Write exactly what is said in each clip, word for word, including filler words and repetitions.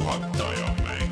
puhataja mäng.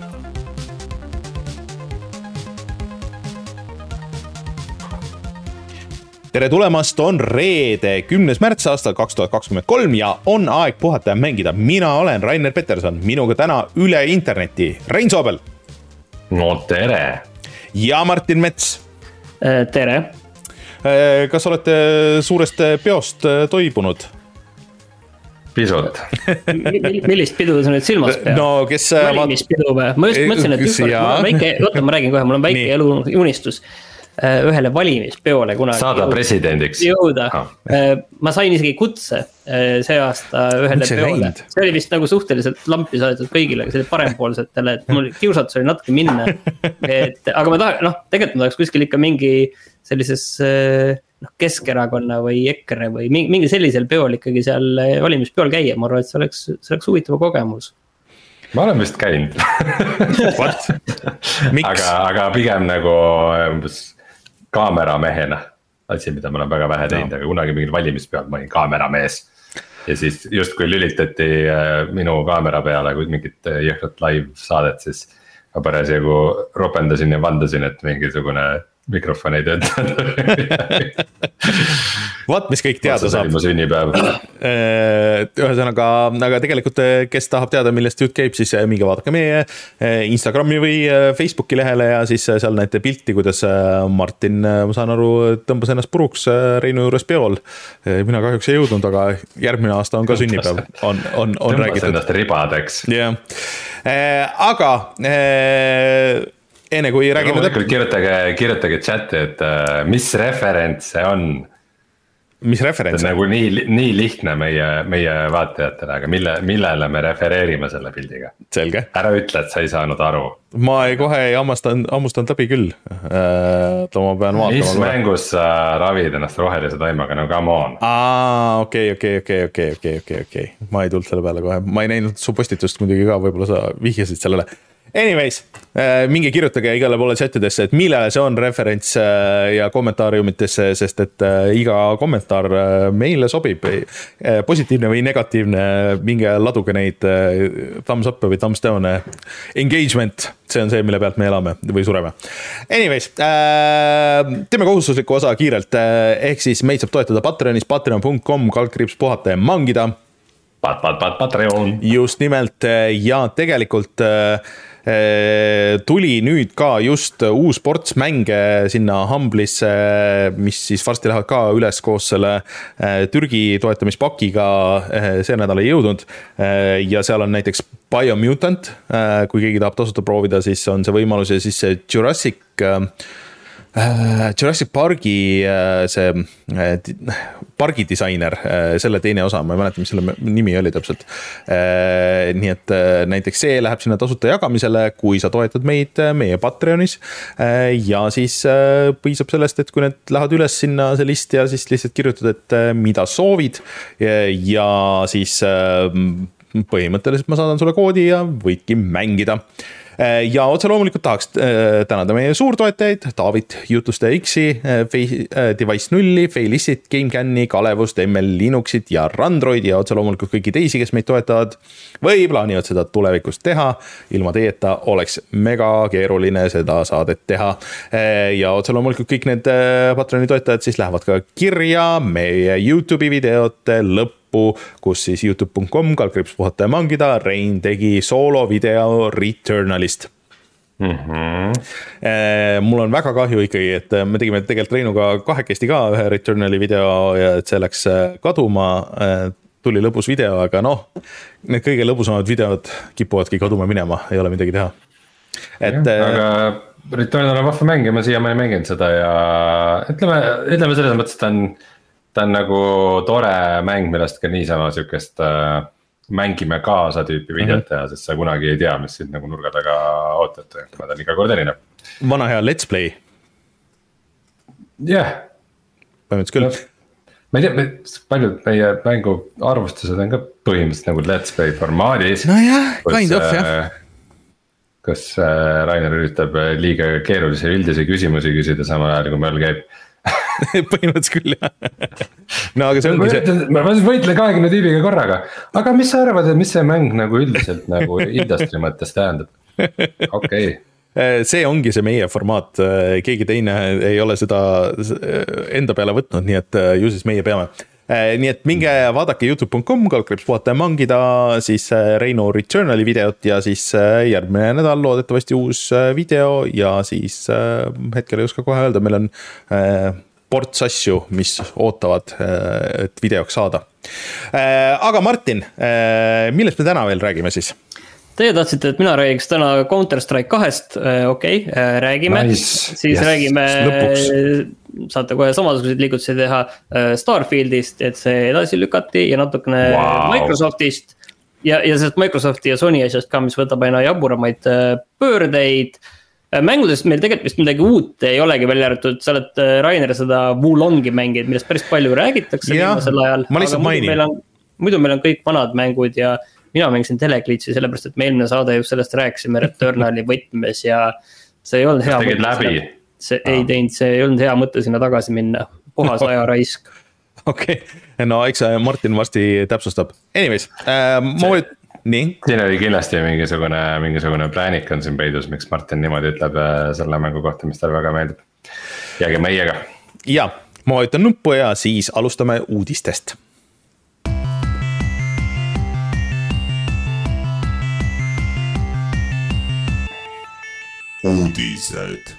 tere tulemast, on reede, kümnes märts aastal kaks tuhat kakskümmend kolm ja on aeg puhata ja mängida. Mina olen Rainer Peterson, minuga täna üle interneti Rein Soobel. No tere. Ja Martin Mets. Tere. Kas olete suurest peost toibunud? Pisut. Millist pidu sa nüüd silmas peab? No, kes... Valimispidu või? Ma just mõtlesin, et ükskord, mul on väike, oota, ma räägin kohe, mul on väike elu unistus ühele valimispeole kunagi saada presidendiks jõuda. Ah. Ma sain isegi kutse see aasta ühele peole. See oli vist nagu suhteliselt lampi saadetud kõigile, see oli parempoolsetele, et mul kiusatus oli natuke minna. Et, aga ma tahan, noh, tegelikult ma tahaks kuskil ikka mingi sellises noh, Keskerakonna või EKRE või mingi sellisel peol ikkagi seal valimispeol käia. Ma arvan, et see oleks, see oleks huvitava kogemus. Ma olen vist käinud. aga, aga pigem nagu kaameramehena, asi, mida ma olen väga vähe teinud, no. Aga kunagi mingil valimispeal ma olin kaameramees. Ja siis just kui lülitati minu kaamera peale, kui mingit jõhkrat live saadet, siis ma parasjagu ropendasin ja vandasin, et mingisugune mikrofon ei töötanud. Vaat, mis kõik teada saab. Mu sünnipäev. Ühesõnaga, aga tegelikult, kes tahab teada, millest jutt käib, siis minge vaadake meie Instagrami või Facebooki lehele ja siis seal näete pilti, kuidas Martin, ma saan aru, tõmbas ennast puruks Reinu juures peol. Mina kahjuks ei jõudnud, aga järgmine aasta on ka sünnipäev. On, on, on tõmbas räägitud. ennast ribadeks. Yeah. Aga... enne kui räägime no, kirjutage, kirjutage chati, et uh, mis referents see on. Mis referents? Nagu nii, nii lihtne meie, meie vaatajatele, aga mille, millele me refereerime selle pildiga. Selge. Ära ütle, et sa ei saanud aru. Ma ei kohe ei hammustan, hammustan läbi küll. Äh, ma pean vaatama. Mis mängus sa ravid ennast rohelise taimaga, no come on. Aa, okei, okei, okei, okei, okei, okei, okei. Ma ei tulnud selle peale kohe. Ma ei näinud su postitust muidugi ka, võib-olla sa vihjasid sellele. Anyways, minge kirjutage igale poole chatidesse, et millele see on referents ja kommentaariumitesse, sest et iga kommentaar meile sobib, positiivne või negatiivne, minge laduge neid thumbs up või thumbs down, engagement, see on see, mille pealt me elame või sureme. Anyways, teeme kohustusliku osa kiirelt, ehk siis meid saab toetada Patreonis, patreon punkt com, kaldkriips puhata ja mangida. Pat, pat, pat, Patreon. Just nimelt ja tegelikult tuli nüüd ka just uus ports mänge sinna Humble'isse, mis siis varsti lähevad ka üles koos selle Türgi toetamispakiga, see nädal ei jõudnud ja seal on näiteks Biomutant, kui keegi tahab tasuta proovida, siis on see võimalus ja siis see Jurassic Jurassic Parki see pargi disainer, selle teine osa, ma ei mäleta, mis selle nimi oli täpselt. Nii et näiteks see läheb sinna tasuta jagamisele, kui sa toetad meid meie Patreonis ja siis piisab sellest, et kui need lähevad üles sinna see list ja siis lihtsalt kirjutad, et mida soovid ja siis põhimõtteliselt ma saadan sulle koodi ja võidki mängida. Ja otse loomulikult tahaks tänada meie suurtoetajaid, David, Jutuste X-i, Device nulli, Failissit, GameCami, Kalevust, M L Linuxit ja Randroid ja otse loomulikult kõiki teisi, kes meid toetavad või plaanivad seda tulevikus teha. Ilma teieta oleks mega keeruline seda saadet teha. Ja otse loomulikult kõik need Patreoni toetajad siis lähevad ka kirja meie YouTube'i videote lõppu, kus siis youtube punkt com, kaldkriips puhata ja mangida, Rein tegi soolo video Returnalist. Mm-hmm. Mul on väga kahju ikkagi, et me tegime tegelikult Reinuga kahekesti ka ühe Returnali video ja et see läks kaduma, tuli lõbus video, aga noh, need kõige lõbusamad videod kipuvadki kaduma minema, ei ole midagi teha. Et, ja, aga Returnal on vahva mäng ja ma siiamaani mängin seda ja ütleme, ütleme selles mõttes, et ta on Ta on nagu tore mäng, millest ka niisama sükest äh, mängime kaasa tüüpi videot teha, sest sa kunagi ei tea, mis sind nagu nurga taga ootab. Ma ta on iga kord erinev. Vana hea let's play. Jah. Yeah. Põhimõtteliselt küll. No, ma ei tea, paljud meie mängu arvustused on ka põhimõtteliselt nagu let's play formaadis. No jah, kind of jah. Kus äh, Rainer üritab liiga keerulisi üldisi küsimusi küsida samal ajal, kui meil käib põhimõtteliselt küll jah. No aga see ongi see. Ma võitlen kahekümne tüübiga korraga, aga mis sa arvad, et mis see mäng nagu üldiselt nagu industry mõttes tähendab? Okei okay. See ongi see meie formaat, keegi teine ei ole seda enda peale võtnud, nii et ju siis meie peame. Nii et minge vaadake youtube punkt com, kaldkriips puhata ja mangida siis Reino Returnali videot ja siis järgmine nädal loodetavasti uus video ja siis hetkel ei oska kohe öelda, meil on ports asju, mis ootavad, et videoks saada. Aga Martin, millest me täna veel räägime siis? Teie tahtsite, et mina räägiks täna Counter-Strike kahest, okei, okay, räägime, nice. Siis yes. räägime, Lõpuks. Saate kohe samasuguseid liigutusi teha Starfieldist, et see edasi lükati ja natukene wow. Microsoftist ja, ja sellest Microsofti ja Sony asjast ka, mis võtab aina jaburamaid pöördeid. Mängudest meil tegelikult vist midagi uut ei olegi välja arvatud, sa oled Rainer seda Wulongi mängid, millest päris palju räägitakse viimasel ajal. Ma lihtsalt mainin. Muidu meil on kõik vanad mängud ja mina mängisin Teleglitsi sellepärast, et me eelmine saade just sellest rääkisime Returnali võtmes ja see ei olnud hea mõte. Läbi? See ei teinud, see ei olnud hea mõte sinna tagasi minna. Puhas aja raisk. Okei, okay. No eks Martin varsti täpsustab. Anyways, äh, ma võin... Nii? Siin oli kindlasti mingisugune, mingisugune pläänik on siin peidus, miks Martin niimoodi ütleb selle mängu kohta, mis tal väga meeldib. Jääge meiega. Ja, ma võitan nuppu ja siis alustame uudistest. Uudised.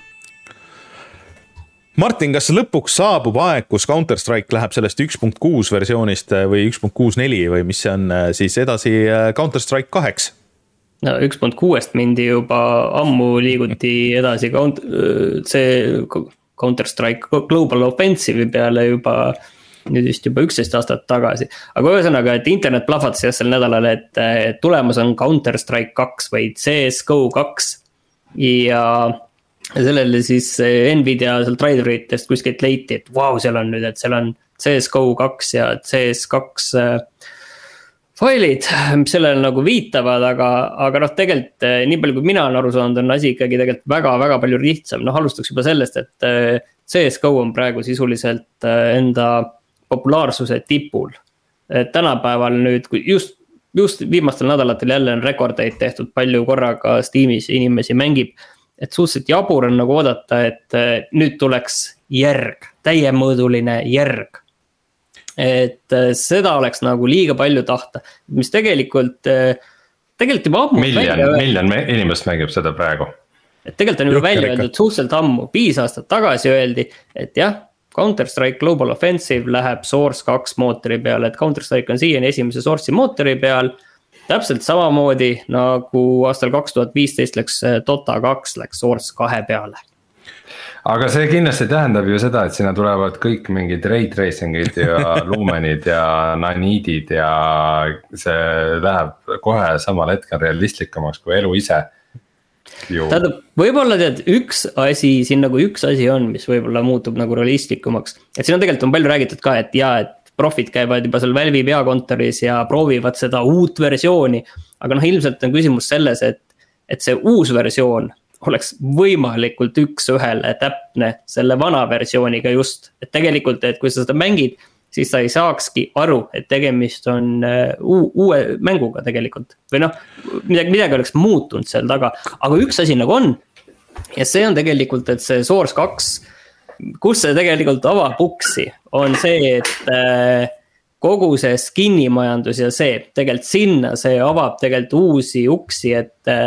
Martin, kas lõpuks saabub aeg, kus Counter-Strike läheb sellest üks punkt kuus versioonist või üks punkt kuus neli või mis see on siis edasi Counter-Strike kaheks? No üks punkt kuuest mindi juba ammu liiguti edasi see Counter-Strike Global Offensive'i peale juba nüüd vist juba üksteist aastat tagasi. Aga ühesõnaga, et internet plahvatas sel nädalal, et tulemas on Counter-Strike kaks või C S G O kaks ja sellele siis Nvidia seal driveritest kuskilt leiti, et vau, wow, seal on nüüd, et seal on C S G O kaks ja C S kaks failid, mis sellele nagu viitavad, aga, aga noh, tegelikult nii palju kui mina olen aru saanud, on asi ikkagi tegelikult väga, väga palju lihtsam. Noh, alustaks juba sellest, et C S G O on praegu sisuliselt enda populaarsuse tipul. Tänapäeval nüüd, just Just viimastel nädalatel jälle on rekordeid tehtud palju korraga Steamis inimesi mängib, et suhteliselt jabur on nagu oodata, et nüüd tuleks järg, täiemõõduline järg. Et seda oleks nagu liiga palju tahta, mis tegelikult, tegelikult juba ammu. Miljon, miljon inimest mängib seda praegu. Et tegelikult on juba välja öeldud suhteliselt ammu, viis aastat tagasi öeldi, et jah, Counter-Strike Global Offensive läheb Source kaks mootori peale, et Counter-Strike on siiani esimese Source'i mootori peal, täpselt samamoodi nagu aastal kaks tuhat viisteist läks Dota kaks läks Source kahe peale. Aga see kindlasti tähendab ju seda, et sinna tulevad kõik mingid ray tracing'id ja lumenid ja naniidid ja see läheb kohe samal hetkel realistlikumaks kui elu ise. Tähendab, võib-olla tead, üks asi, siin nagu üks asi on, mis võib-olla muutub nagu realistlikumaks. Et siin on tegelikult on palju räägitud ka, et jaa, et profid käivad juba seal Valve'i peakontoris ja proovivad seda uut versiooni. Aga noh, ilmselt on küsimus selles, et, et see uus versioon oleks võimalikult üks ühele täpne selle vana versiooniga just. Et tegelikult, et kui sa seda mängid, siis sa ei saakski aru, et tegemist on uue mänguga tegelikult. Või noh, midagi, midagi oleks muutunud seal taga. Aga üks asi nagu on, ja see on tegelikult, et see Source kaks, kus see tegelikult avab uksi, on see, et kogu see skinimajandus ja see, tegelikult sinna see avab tegelikult uusi uksi,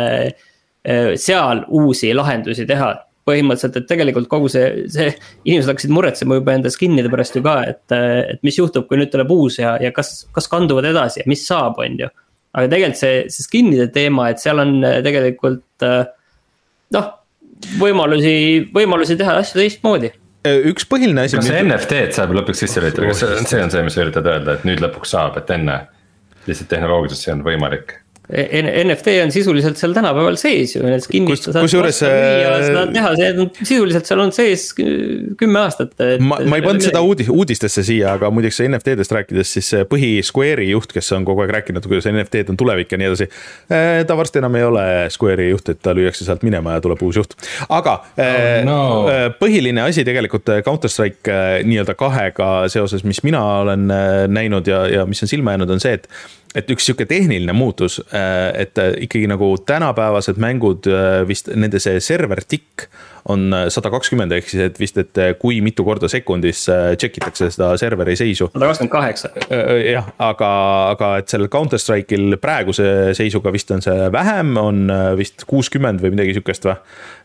et seal uusi lahendusi teha. Põhimõtteliselt, et tegelikult kogu see, see inimesed hakkasid muretsema juba enda skinnide pärast ju ka, et, et mis juhtub, kui nüüd tuleb uus ja, ja kas, kas kanduvad edasi ja mis saab, on ju. Aga tegelikult see, see skinnide teema, et seal on tegelikult noh, võimalusi, võimalusi teha asju teistmoodi. Üks põhiline asi. Kas see N F T-d saab lõpuks sisse lülitada, kas see on see, mis üritad öelda, et nüüd lõpuks saab, et enne lihtsalt tehnoloogiliselt see on võimalik? N F T on sisuliselt seal tänapäeval sees ju, need kinnistus kus juures seda teha, see on sisuliselt seal on sees kümme aastat. Ma, ma ei pannud seda uudis, uudistesse siia, aga muideks N F T-dest rääkides, siis põhi Square'i juht, kes on kogu aeg rääkinud, kuidas N F T-d on tulevik ja nii edasi, ta varsti enam ei ole Square'i juht, et ta lüüakse sealt minema ja tuleb uus juht. Aga oh, no. põhiline asi tegelikult Counter-Strike nii-öelda kahega seoses, mis mina olen näinud ja, ja mis on silma jäänud, on see, et et üks siuke tehniline muutus, et ikkagi nagu tänapäevased mängud vist nende see server tikk on sada kakskümmend ehk siis, et vist, et kui mitu korda sekundis tšekitakse seda serveri seisu. sada kakskümmend kaheksa. jah, aga, aga et sellel Counter-Strike'il praeguse seisuga vist on see vähem, on vist kuuskümmend või midagi sükest või.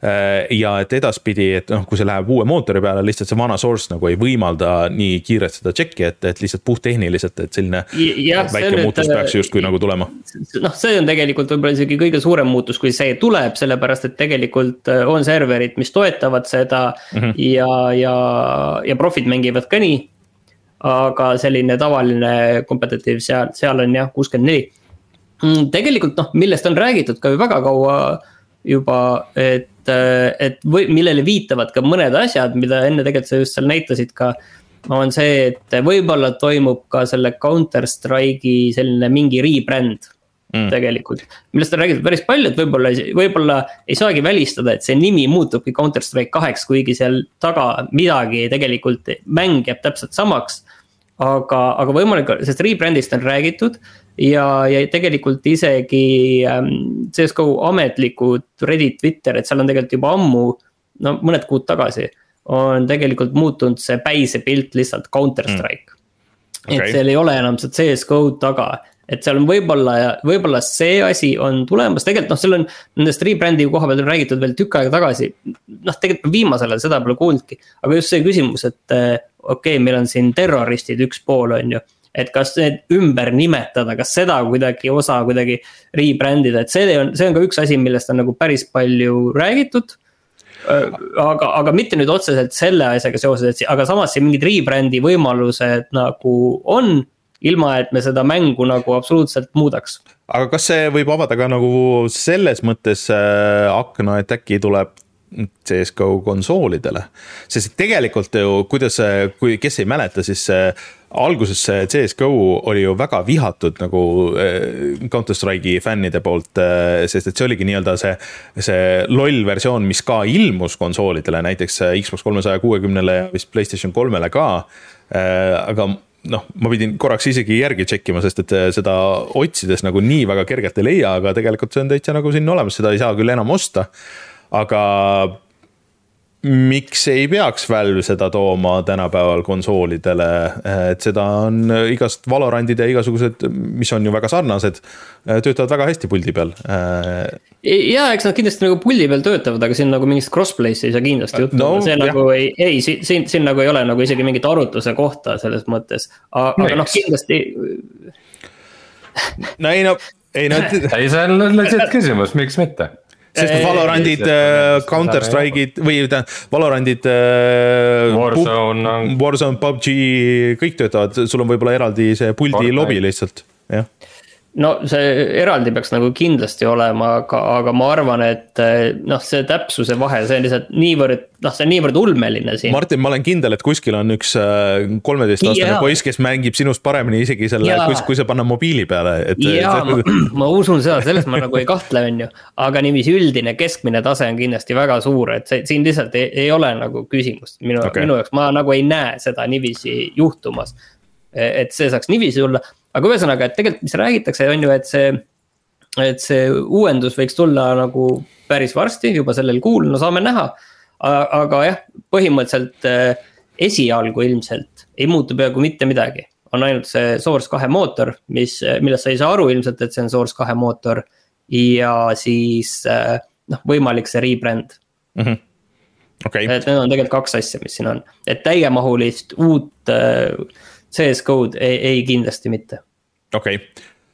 Ja et edaspidi, et noh, kui see läheb uue mootori peale, lihtsalt see vana source nagu ei võimalda nii kiirelt seda tšekki, et, et lihtsalt puhttehniliselt, et selline ja, väike muutus nüüd, peaks justkui nagu tulema. Noh, see on tegelikult võib-olla isegi kõige suurem muutus, kui see tuleb, sellepärast et tegelikult on serverid, mis toetavad seda mm-hmm. ja, ja, ja profid mängivad ka nii, aga selline tavaline kompetitiiv seal, seal on jah kuuskümmend neli. Tegelikult noh, millest on räägitud ka väga kaua juba, et, et või, millele viitavad ka mõned asjad, mida enne tegelikult sa just seal näitasid ka, on see, et võib-olla toimub ka selle Counter-Strike'i selline mingi rebrand mm. tegelikult, millest on räägitud päris palju, et võib-olla, võib-olla ei saagi välistada, et see nimi muutubki Counter-Strike kaheks, kuigi seal taga midagi tegelikult mäng jääb täpselt samaks, aga, aga võimalik, sest rebrandist on räägitud ja, ja tegelikult isegi ähm, C S G O ametlikud Reddit, Twitter, et seal on tegelikult juba ammu, no mõned kuud tagasi, on tegelikult muutunud see päise pilt lihtsalt Counter-Strike mm. okay. Et seal ei ole enam see C S G O taga, et seal on võib-olla, võib-olla see asi on tulemas, tegelikult noh, seal on nendest rebrandi koha pealt on räägitud veel tükk aega tagasi, noh tegelikult viimasel ajal seda pole kuuldki, aga just see küsimus, et okei, okay, meil on siin terroristid üks pool on ju, et kas need ümber nimetada, kas seda kuidagi osa kuidagi rebrandida, et see on, see on ka üks asi, millest on nagu päris palju räägitud, aga, aga mitte nüüd otseselt selle asjaga seoses, aga samas see mingid rebrandi võimalused nagu on, ilma et me seda mängu nagu absoluutselt muudaks. Aga kas see võib avada ka nagu selles mõttes akna, et äkki tuleb C S G O konsoolidele? Sest tegelikult ju, kuidas, kui, kes ei mäleta, siis alguses see C S G O oli ju väga vihatud nagu Counter-Strike'i fännide poolt, sest et see oligi nii-öelda see, see loll versioon, mis ka ilmus konsoolidele, näiteks Xbox kolmesaja kuuekümnele ja vist PlayStation kolmele ka, aga noh, ma pidin korraks isegi järgi tšekkima, sest et seda otsides nagu nii väga kergelt ei leia, aga tegelikult see on täitsa nagu siin olemas, seda ei saa küll enam osta, aga miks ei peaks Valve seda tooma tänapäeval konsoolidele, et seda on igast Valorandid ja igasugused, mis on ju väga sarnased, töötavad väga hästi puldi peal. Ja, eks nad kindlasti nagu puldi peal töötavad, aga siin nagu mingist crossplay'st ei saa kindlasti juttu. No, see nagu ei, ei siin, siin nagu ei ole nagu isegi mingit arutluse kohta selles mõttes, aga no, noh kindlasti. No ei no, ei no. ei, see on lihtsalt küsimus, miks mitte? Sest Valorandid, Counter-Strike'id või Valorandid, Warzone, Warzone, P U B G, kõik töötavad, sul on võib-olla eraldi see puldi lobi lihtsalt, jah. No see eraldi peaks nagu kindlasti olema, aga, aga ma arvan, et noh, see täpsuse vahe, see on lihtsalt niivõrd, noh, see on niivõrd ulmeline siin. Martin, ma olen kindel, et kuskil on üks kolmeteistaastane poiss, kes mängib sinust paremini isegi selle, kui, kui see panna mobiili peale. Et, jaa, ma, ma usun seda, sellest ma nagu ei kahtle, on ju, aga niiviisi üldine keskmine tase on kindlasti väga suur, et see, siin lihtsalt ei, ei ole nagu küsimust minu, okay. minu jaoks, ma nagu ei näe seda niiviisi juhtumas, et see saaks niiviisi tulla. Aga ühesõnaga, et tegelikult mis räägitakse on ju, et see, et see uuendus võiks tulla nagu päris varsti, juba sellel kuul, no saame näha. Aga jah, põhimõtteliselt esialgu ilmselt ei muutu peaaegu mitte midagi. On ainult see Source kahe mootor, mis, millest sa ei saa aru ilmselt, et see on Source kahe mootor ja siis noh, võimalik see rebrand. Mm-hmm. Okay. Et need on tegelikult kaks asja, mis siin on. Et täiemahulist uut C S G O-d ei, ei kindlasti mitte. Okei. Okay.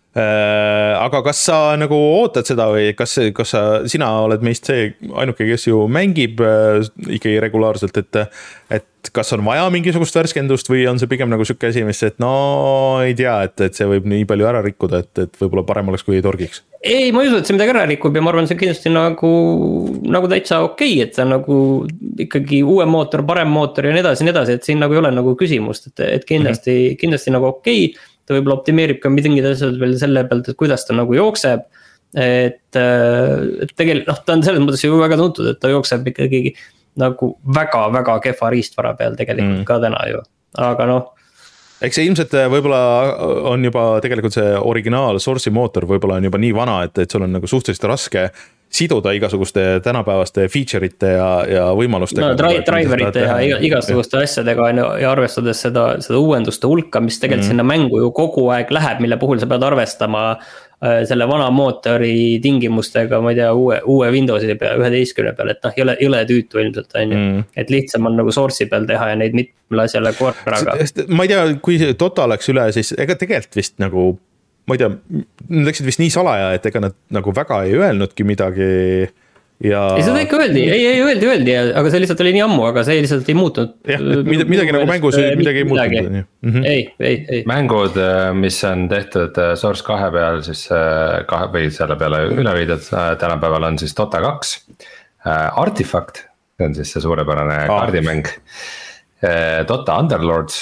aga kas sa nagu ootad seda või kas, kas sa, sina oled meist see ainuke, kes ju mängib ikkagi regulaarselt, et, et kas on vaja mingisugust värskendust või on see pigem nagu siuke asi, mis, et no ei tea, et, et see võib nii palju ära rikkuda, et, et võib-olla parem oleks, kui ei torgiks? Ei, ma ei usu, et see midagi ära rikub ja ma arvan, see on kindlasti nagu, nagu täitsa okei, et see on nagu ikkagi uue mootor, parem mootor ja nii edasi, nii edasi, et siin nagu ei ole nagu küsimust, et, et kindlasti, mm-hmm. kindlasti nagu okei. Ta võib-olla optimeerib ka mingid asjad veel selle pealt, et kuidas ta nagu jookseb. Et, et tegelikult, noh, ta on selles mõttes ju väga tuntud, et ta jookseb ikkagi nagu väga-väga kehva riistvara peal tegelikult mm. ka täna ju, aga noh. Eks see ilmselt võib-olla on juba tegelikult see originaal source'i mootor võib-olla on juba nii vana, et, et sul on nagu suhteliselt raske siduda igasuguste tänapäevaste feature'ite ja, ja võimalustega. No, dri- driverite ja igasuguste asjadega ja arvestades seda, seda uuenduste hulka, mis tegelikult mm. sinna mängu ju kogu aeg läheb, mille puhul sa pead arvestama äh, selle vana mootori tingimustega, ma ei tea, uue, uue Windowsi peal, üheteistkümne peal, et noh, ei ole, ei ole tüütu ilmselt, on ju. Mm. Et lihtsam on nagu source'i peal teha ja neid mitmele asjale korraga. Ma ei tea, kui Dota läks üle, siis ega tegelikult vist nagu ma ei tea, nad läksid vist nii salaja, et ega nad nagu väga ei öelnudki midagi ja... Ei, seda ikka öeldi, ei, ei öeldi, öeldi, aga see lihtsalt oli nii ammu, aga see lihtsalt ei muutunud. Jah, midagi, midagi nagu mängus midagi ei muutunud. Mm-hmm. Ei, ei, ei. Mängud, mis on tehtud Source kahe peal, siis kahe või selle peale üle viidud tänapäeval on siis Dota kaks. Artifact, see on siis see suurepärane ah. kaardimäng. Dota Underlords,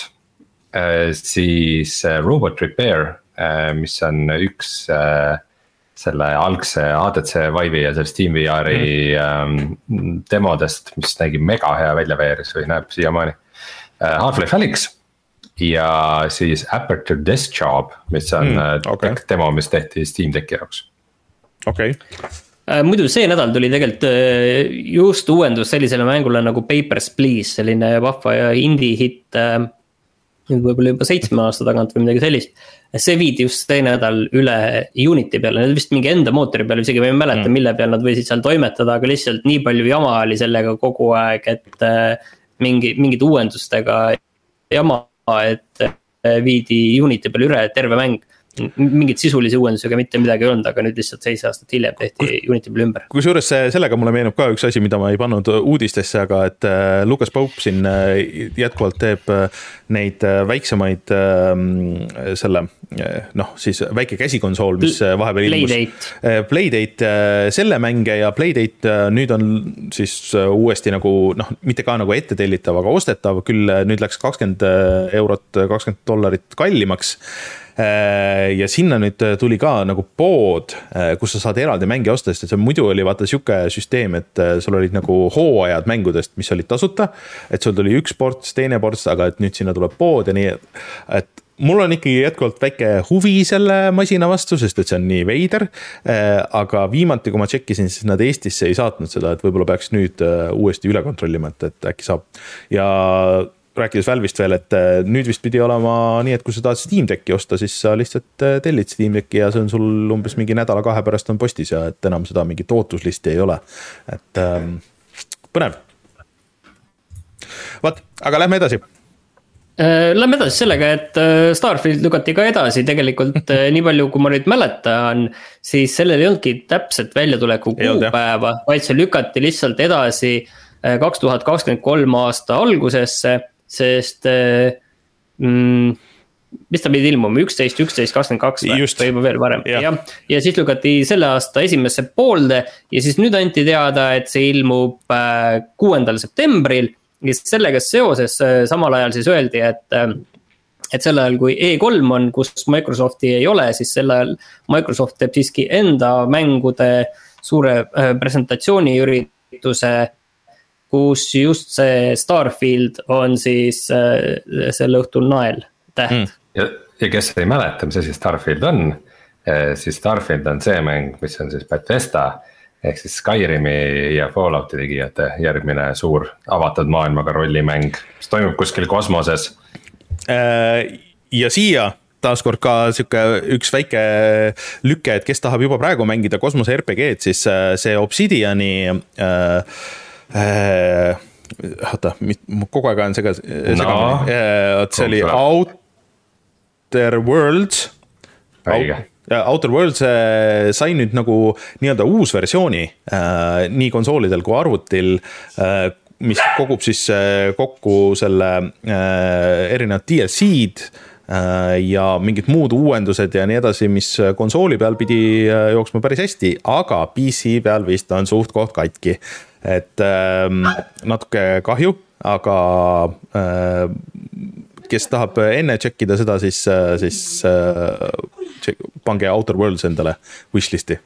siis Robot Repair, mis on üks selle algse A D C Vive'i ja selle Steam V R-i mm. demodest, mis nägi mega hea välja V R-is või näeb siiamaani. Half-Life Alyx ja siis Aperture Desk Job, mis on mm, okay. demo, mis tehti Steam Decki jaoks. Okei okay. Muidu see nädal tuli tegelikult just uuendus sellisele mängule nagu Papers, Please, selline vahva ja indie hit võib-olla juba seitsme aasta tagant või midagi sellist. See viidi just see nädal üle Unity peale, need vist mingi enda mootori peale, isegi ma ei mäleta mm. mille peal nad võisid seal toimetada, aga lihtsalt nii palju jama oli sellega kogu aeg, et mingi, mingid uuendustega jama, et viidi Unity peale üle terve mäng. Mingid sisulisi uuendusega mitte midagi ei olnud, aga nüüd lihtsalt seitse aastat hiljem tehti Unity peale ümber. Kusjuures sellega mulle meenub ka üks asi, mida ma ei pannud uudistesse, aga et Lucas Pope siin jätkuvalt teeb neid väiksemaid selle, noh siis väike käsikonsool, mis vahepeal ilmus. Playdate selle mänge ja Playdate nüüd on siis uuesti nagu, noh mitte ka nagu ette tellitav, aga ostetav, küll nüüd läks kakskümmend eurot, kakskümmend dollarit kallimaks. Ja sinna nüüd tuli ka nagu pood, kus sa saad eraldi mänge osta, sest see muidu oli vaata siuke süsteem, et sul olid nagu hooajad mängudest, mis olid tasuta, et sul tuli üks ports, teine ports, aga et nüüd sinna tuleb pood ja nii, et mul on ikkagi jätkuvalt väike huvi selle masina vastu, sest et see on nii veider, aga viimati, kui ma tšekkisin, siis nad Eestisse ei saatnud seda, et võib-olla peaks nüüd uuesti üle kontrollima, et, et äkki saab ja rääkides Valve'ist veel, et nüüd vist pidi olema nii, et kui sa tahad Steam Decki osta, siis sa lihtsalt tellid Steam Decki ja see on sul umbes mingi nädala kahe pärast on postis ja et enam seda mingit ootuslisti ei ole. Et ähm, põnev. Vaat, aga lähme edasi. Lähme edasi sellega, et Starfield lükati ka edasi tegelikult nii palju, kui ma nüüd mäletan, siis sellel ei olnudki täpselt väljatuleku kuupäeva, vaid see lükati lihtsalt edasi kaks tuhat kakskümmend kolm aasta algusesse, sest mm, mis ta pidi ilmuma, üksteist, üksteist, kakskümmend kaks või juba veel varem ja. Ja, ja siis lükati selle aasta esimesse poolde ja siis nüüd anti teada, et see ilmub kuuendal septembril ja sellega seoses samal ajal siis öeldi, et et sel ajal kui E kolm on, kus Microsofti ei ole, siis sel ajal Microsoft teeb siiski enda mängude suure presentatsiooniürituse, kus just see Starfield on siis äh, selle õhtul nael täht. Mm. Ja, ja kes ei mäleta, mis see Starfield on, siis Starfield on see mäng, mis on siis Bethesda, ehk siis Skyrimi ja Fallouti tegijate järgmine suur avatud maailmaga rollimäng, mis toimub kuskil kosmoses. Ja siia taaskord ka siuke üks väike lüke, et kes tahab juba praegu mängida kosmose R P G-d, siis see Obsidiani äh, oota, kogu aeg on sega no, see oli Outer Worlds Out, ja Outer Worlds sai nüüd nagu nii-öelda uus versiooni äh, nii konsoolidel kui arvutil äh, mis kogub siis kokku selle äh, erinevad D L C-d äh, ja mingid muud uuendused ja nii edasi, mis konsooli peal pidi äh, jooksma päris hästi, aga P C peal vist on suht koht katki. Et äh, natuke kahju, aga äh, kes tahab enne tšekkida seda, siis, siis äh, pange Outer Worlds endale wishlisti.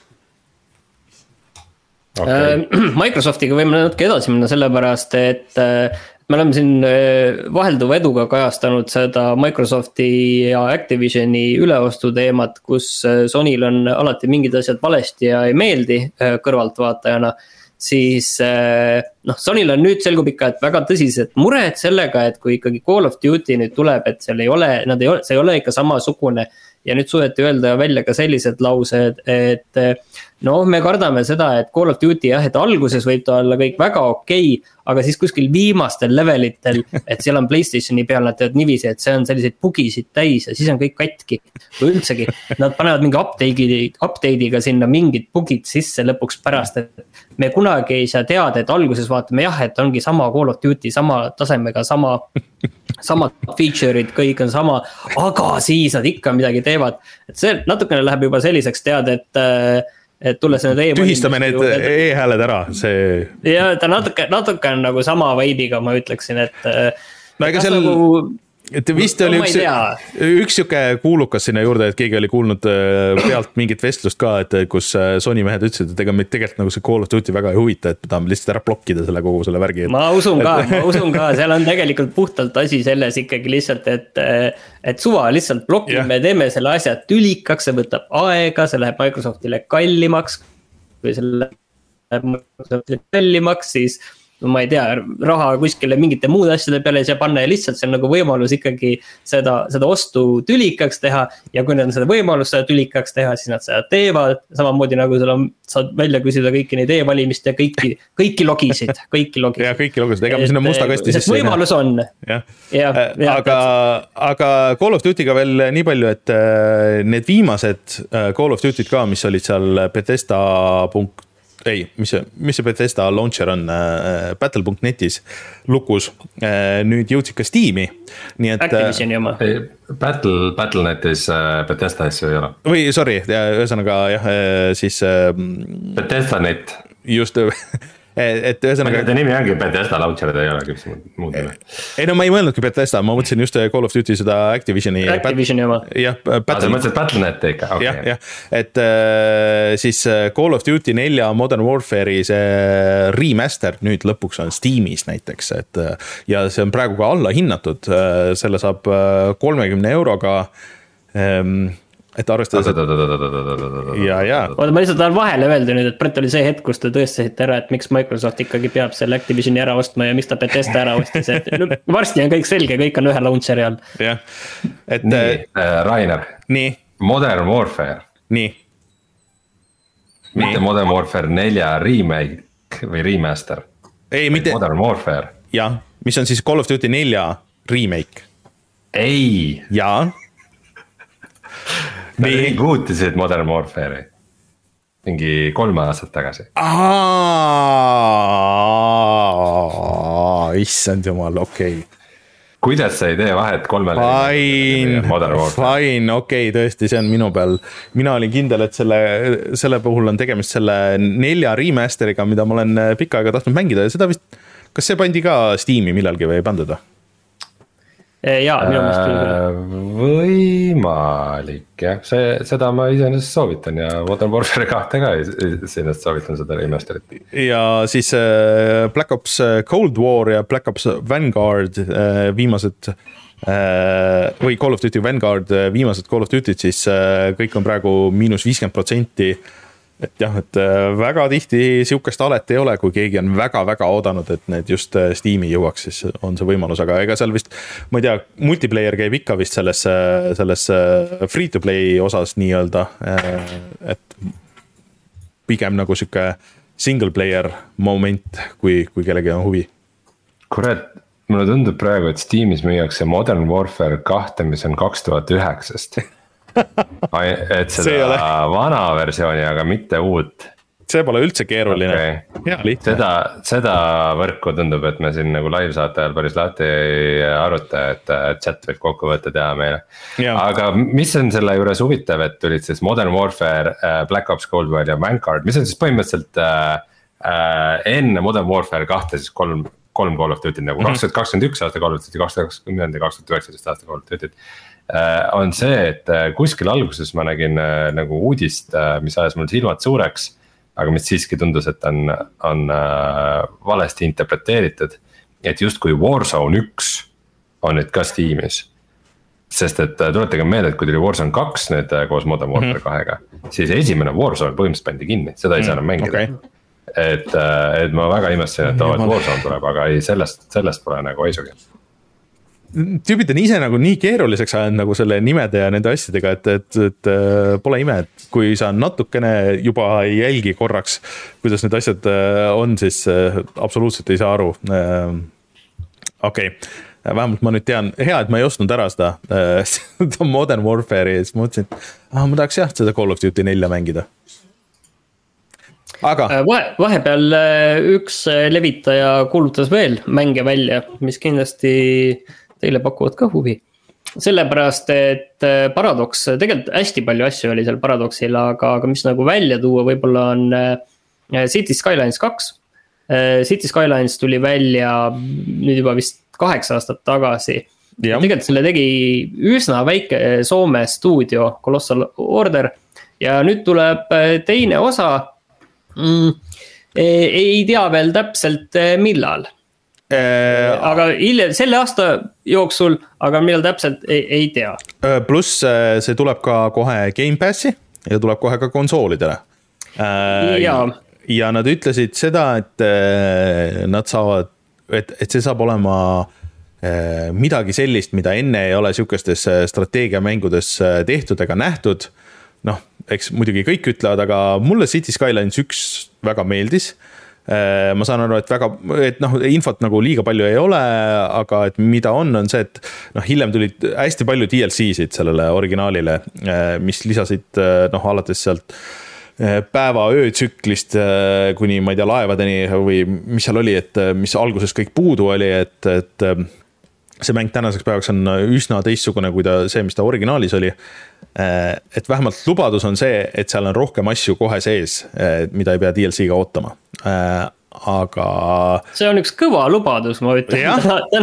Okay. Microsoftiga võime natuke edasi minna sellepärast, et me oleme siin vahelduva eduga kajastanud seda Microsofti ja Activisioni üleostu teemat, kus Sonyl on alati mingid asjad valesti ja ei meeldi kõrvaltvaatajana, siis noh, Sonyl on nüüd selgub ikka, et väga tõsised mured sellega, et kui ikkagi Call of Duty nüüd tuleb, et seal ei ole, nad ei ole, see ei ole ikka samasugune ja nüüd suudeti öelda välja ka sellised laused, et no me kardame seda, et Call of Duty jah, et alguses võib ta olla kõik väga okei, aga siis kuskil viimastel levelitel, et seal on PlayStationi peal, nad teevad niiviisi, et see on selliseid bugisid täis ja siis on kõik katki või üldsegi. Nad panevad mingi update'i, update'iga sinna mingid bugid sisse lõpuks pärast, et me kunagi ei saa teada, et alguses vaatame jah, et ongi sama Call of Duty, sama tasemega, sama samad feature'id, kõik on sama, aga siis nad ikka midagi teevad. Et see natukene läheb juba selliseks tead, et et tulles need e-valimiste tühistame need e-hääled ära, see ja ta natuke, natuke on nagu sama veibiga, ma ütleksin, et no ega seal nagu, et vist oli no, üks, üks siuke kuulukas sinna juurde, et keegi oli kuulnud pealt mingit vestlust ka, et kus Sony mehed ütlesid, et ega meid tegelikult nagu see Call of Duty väga ei huvita, et me tahame lihtsalt ära blokkida selle kogu selle värgi. Ma usun ka, ma usun ka, seal on tegelikult puhtalt asi selles ikkagi lihtsalt, et et suva lihtsalt blokime, me teeme selle asja tülikaks, see võtab aega, see läheb Microsoftile kallimaks, kui selle läheb Microsoftile kallimaks, siis ma ei tea, raha kuskile mingite muude asjade peale ei saa panna ja lihtsalt see on nagu võimalus ikkagi seda, seda ostu tülikaks teha ja kui nad on seda võimalust seda tülikaks teha, siis nad seda teevad, samamoodi nagu sul on, saad välja küsida kõiki neid e-valimist ja kõiki, kõiki logisid, kõiki logisid. Ja kõiki logisid, ega me sinna musta kasti sisse. Võimalus on. Ja. Ja, ja, aga, aga Call of Duty'ga veel nii palju, et need viimased Call of Duty'd ka, mis olid seal Bethesda punkt ei, mis see, mis see Bethesda launcher on äh, battle punkt netis lukus, äh, nüüd jõudsid ka Steam'i, nii et Activisioni oma. Battle, battle punkt netis äh, Bethesda asju ei ole. Või sorry, ühesõnaga jah, siis äh, Bethesda punkt net. Just et ühesõnaga ta nimi ongi Bethesda launcher, ei ole küps muud nime. Ei no ma ei mõelnudki Bethesda, ma mõtlesin just Call of Duty seda Activisioni Activisioni oma. Jah, Battle. Sa mõtlesid Battle punkt net ikka, okei. Jah, jah, et äh, siis Call of Duty nelja Modern Warfare'i see remaster nüüd lõpuks on Steamis näiteks, et ja see on praegu ka alla hinnatud, selle saab kolmekümne euroga ähm, et arvestades, et ja, ja. Oota, ma lihtsalt tahan vahele öelda nüüd, et Brett oli see hetk, kus te tõestasite ära, et miks Microsoft ikkagi peab selle Activisioni ära ostma ja miks ta Bethesda ära ostis, et varsti on kõik selge, kõik on ühe launcheri all. Jah, et nii, äh, Rainer, nii. Modern Warfare. Nii. Mitte nii. Modern Warfare nelja remake või remaster. Ei, mitte. Modern Warfare. Jah, mis on siis Call of Duty nelja remake. Ei. Jaa. Nad reboot'isid Modern Warfare'i mingi kolme aastat tagasi. Issand jumal, okei okay. Kuidas sa ei tee vahet kolmele? Fine, fine, okei okay, tõesti, see on minu peal. Mina olin kindel, et selle, selle puhul on tegemist selle nelja remasteriga, mida ma olen pikka aega tahtnud mängida ja seda vist, kas see pandi ka Steam'i millalgi või ei pandud? Jaa, minu meelest küll. Võimalik, jah, see, seda ma iseenesest soovitan ja Modern Warfare kahte ka iseenesest soovitan seda remasterit. Ja siis Black Ops Cold War ja Black Ops Vanguard viimased või Call of Duty Vanguard viimased Call of Duty'd, siis kõik on praegu miinus viiskümmend protsenti. Et jah, et väga tihti siukest alet ei ole, kui keegi on väga-väga oodanud, et need just Steam'i jõuaks, siis on see võimalus, aga ega seal vist, ma ei tea, multiplayer käib ikka vist selles, selles free-to-play osas nii-öelda, et pigem nagu siuke single player moment, kui, kui kellegi on huvi. Kurat, mulle tundub praegu, et Steam'is müüakse Modern Warfare kahte, mis on kaks tuhat üheksast. et seda vana versiooni, aga mitte uut. See pole üldse keeruline okay.. seda, seda võrku tundub, et me siin nagu live saate ajal päris lahti ei aruta, et chat võib kokkuvõtte teha meile. Aga mis on selle juures huvitav, et tulid siis Modern Warfare, Black Ops Cold War ja Vanguard, mis on siis põhimõtteliselt äh, enne Modern Warfare kahte siis kolm, kolm Call of Duty nagu kaks tuhat kakskümmend üks aasta Call of Duty, kaks tuhat kakskümmend ja kaks tuhat üheksateist aasta Call of Duty. Äh, on see, et kuskil alguses ma nägin äh, nagu uudist, äh, mis ajas mul silmad suureks. Aga mis siiski tundus, et on, on äh, valesti interpreteeritud, et justkui Warzone üks on nüüd ka Steamis. Sest et tuletage meelde, et kui tuli Warzone kaks nüüd koos Modern Warfare kahega, mm-hmm. siis esimene Warzone põhimõtteliselt pandi kinni, seda ei saa enam mängida. Okay. Et, et ma väga imestasin, et oo, et Warzone tuleb, aga ei, sellest, sellest pole nagu aisugi. Tüübid on ise nagu nii keeruliseks ajanud nagu selle nimede ja nende asjadega, et, et, et pole ime, et kui sa natukene juba ei jälgi korraks, kuidas need asjad on, siis absoluutselt ei saa aru. Okei, okay. Vähemalt ma nüüd tean, hea, et ma ei ostnud ära seda, seda Modern Warfare'i ja siis mõtlesin, et ah, ma tahaks jah seda Call of Duty nelja mängida. Aga Vahe, vahepeal üks levitaja kuulutas veel mänge välja, mis kindlasti teile pakuvad ka huvi. Sellepärast, et Paradox, tegelikult hästi palju asju oli seal Paradoxil, aga, aga mis nagu välja tuua võib-olla on City Skylines kaks. City Skylines tuli välja nüüd juba vist kaheksa aastat tagasi. Ja. Tegelikult selle tegi üsna väike Soome stuudio Colossal Order ja nüüd tuleb teine osa. Mm, ei tea veel täpselt millal. Aga hiljem, selle aasta jooksul, aga millal täpselt ei, ei tea. Pluss see tuleb ka kohe Game Passi ja tuleb kohe ka konsoolidele. Ja, ja nad ütlesid seda, et nad saavad, et, et see saab olema midagi sellist, mida enne ei ole sihukestes strateegiamängudes tehtud ega nähtud. Noh, eks muidugi kõik ütlevad, aga mulle City Skylines üks väga meeldis. Ma saan aru, et väga, et noh, infot nagu liiga palju ei ole, aga et mida on, on see, et noh, hiljem tulid hästi palju D L C-sid sellele originaalile, mis lisasid noh, alates sealt päeva öötsüklist kuni ma ei tea laevadeni või mis seal oli, et mis alguses kõik puudu oli, et, et see mäng tänaseks päevaks on üsna teistsugune kui ta, see, mis ta originaalis oli. Et vähemalt lubadus on see, et seal on rohkem asju kohe sees, mida ei pea D L C-ga ootama. Aga see on üks kõva lubadus, ma ütlen.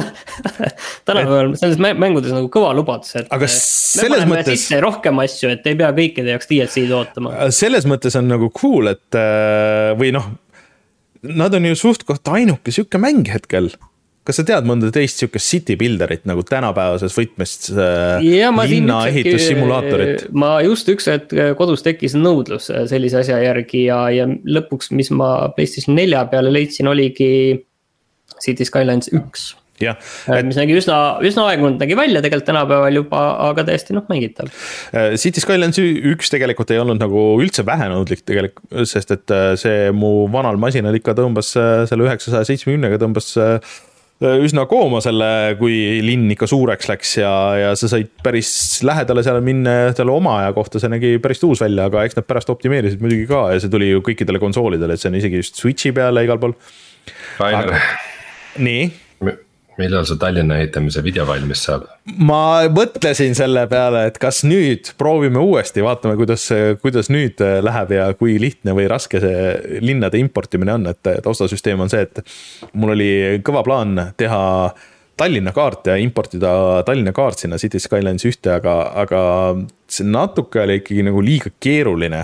Tänapäeval selles mängudes nagu kõva lubadus, et aga selles me mõttes sisse rohkem asju, et ei pea kõikide jaoks D L C-d ootama. Selles mõttes on nagu cool, et või noh, nad on ju suht koht ainuke siuke mäng hetkel. Kas sa tead mõnda teist siukest city builderit nagu tänapäevases võtmest ja, linna ehitussimulaatorit? Ma just üks, et kodus tekkis nõudlus sellise asja järgi ja, ja lõpuks, mis ma PlayStation nelja peale leidsin, oligi City Skylines üks. Ja, et mis nägi üsna, üsna aegunud nägi välja tegelikult tänapäeval juba, aga täiesti noh mängitav. City Skylines üks tegelikult ei olnud nagu üldse vähenõudlik tegelikult, sest et see mu vanal masinal ikka tõmbas selle üheksasaja seitsmekümnega tõmbas üsna kooma selle, kui linn ikka suureks läks ja, ja sa said päris lähedale seal minna selle oma aja kohta, see nägi päris tuus välja, aga eks nad pärast optimeerisid muidugi ka ja see tuli ju kõikidele konsoolidele, et see on isegi just Switchi peale igal pool. Rainer, nii? Millal see Tallinna ehitamise video valmis saab? Ma mõtlesin selle peale, et kas nüüd proovime uuesti, vaatame, kuidas, kuidas nüüd läheb ja kui lihtne või raske see linnade importimine on, et taustasüsteem on see, et mul oli kõva plaan teha Tallinna kaart ja importida Tallinna kaart sinna City Skylines ühte, aga, aga see natuke oli ikkagi nagu liiga keeruline.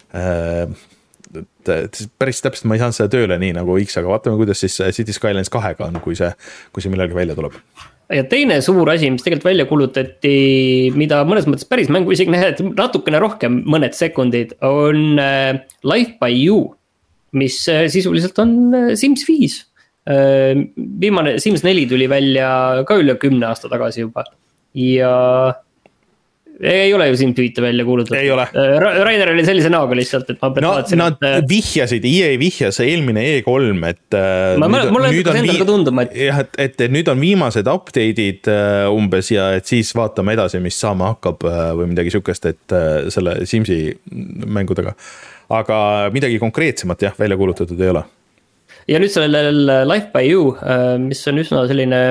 Päris täpselt ma ei saanud seda tööle nii nagu X, aga vaatame, kuidas siis City Skylines kahega on, kui see, kui see millalgi välja tuleb. Ja teine suur asi, mis tegelikult välja kulutati, mida mõnes mõttes päris mängu isegi nähed natukene rohkem mõned sekundid, on Life by You, mis sisuliselt on Sims viis. Viimane Sims neli tuli välja ka üle kümne aasta tagasi juba. Ja ei ole ju Sims viite välja kuulutatud. Ei ole. Rainer oli sellise näoga lihtsalt, et ma no, vaatsin, nad et... vihjasid, E A vihjas eelmine E kolm, et ma, nüüd, mulle nüüd on endal ka tunduma, et... jah, et, et, et nüüd on viimased update'id umbes ja et siis vaatame edasi, mis saama hakkab või midagi sükest, et selle Simsi mängudega. Aga midagi konkreetsemat jah, välja kuulutatud ei ole. Ja nüüd sellel Life by You, mis on üsna selline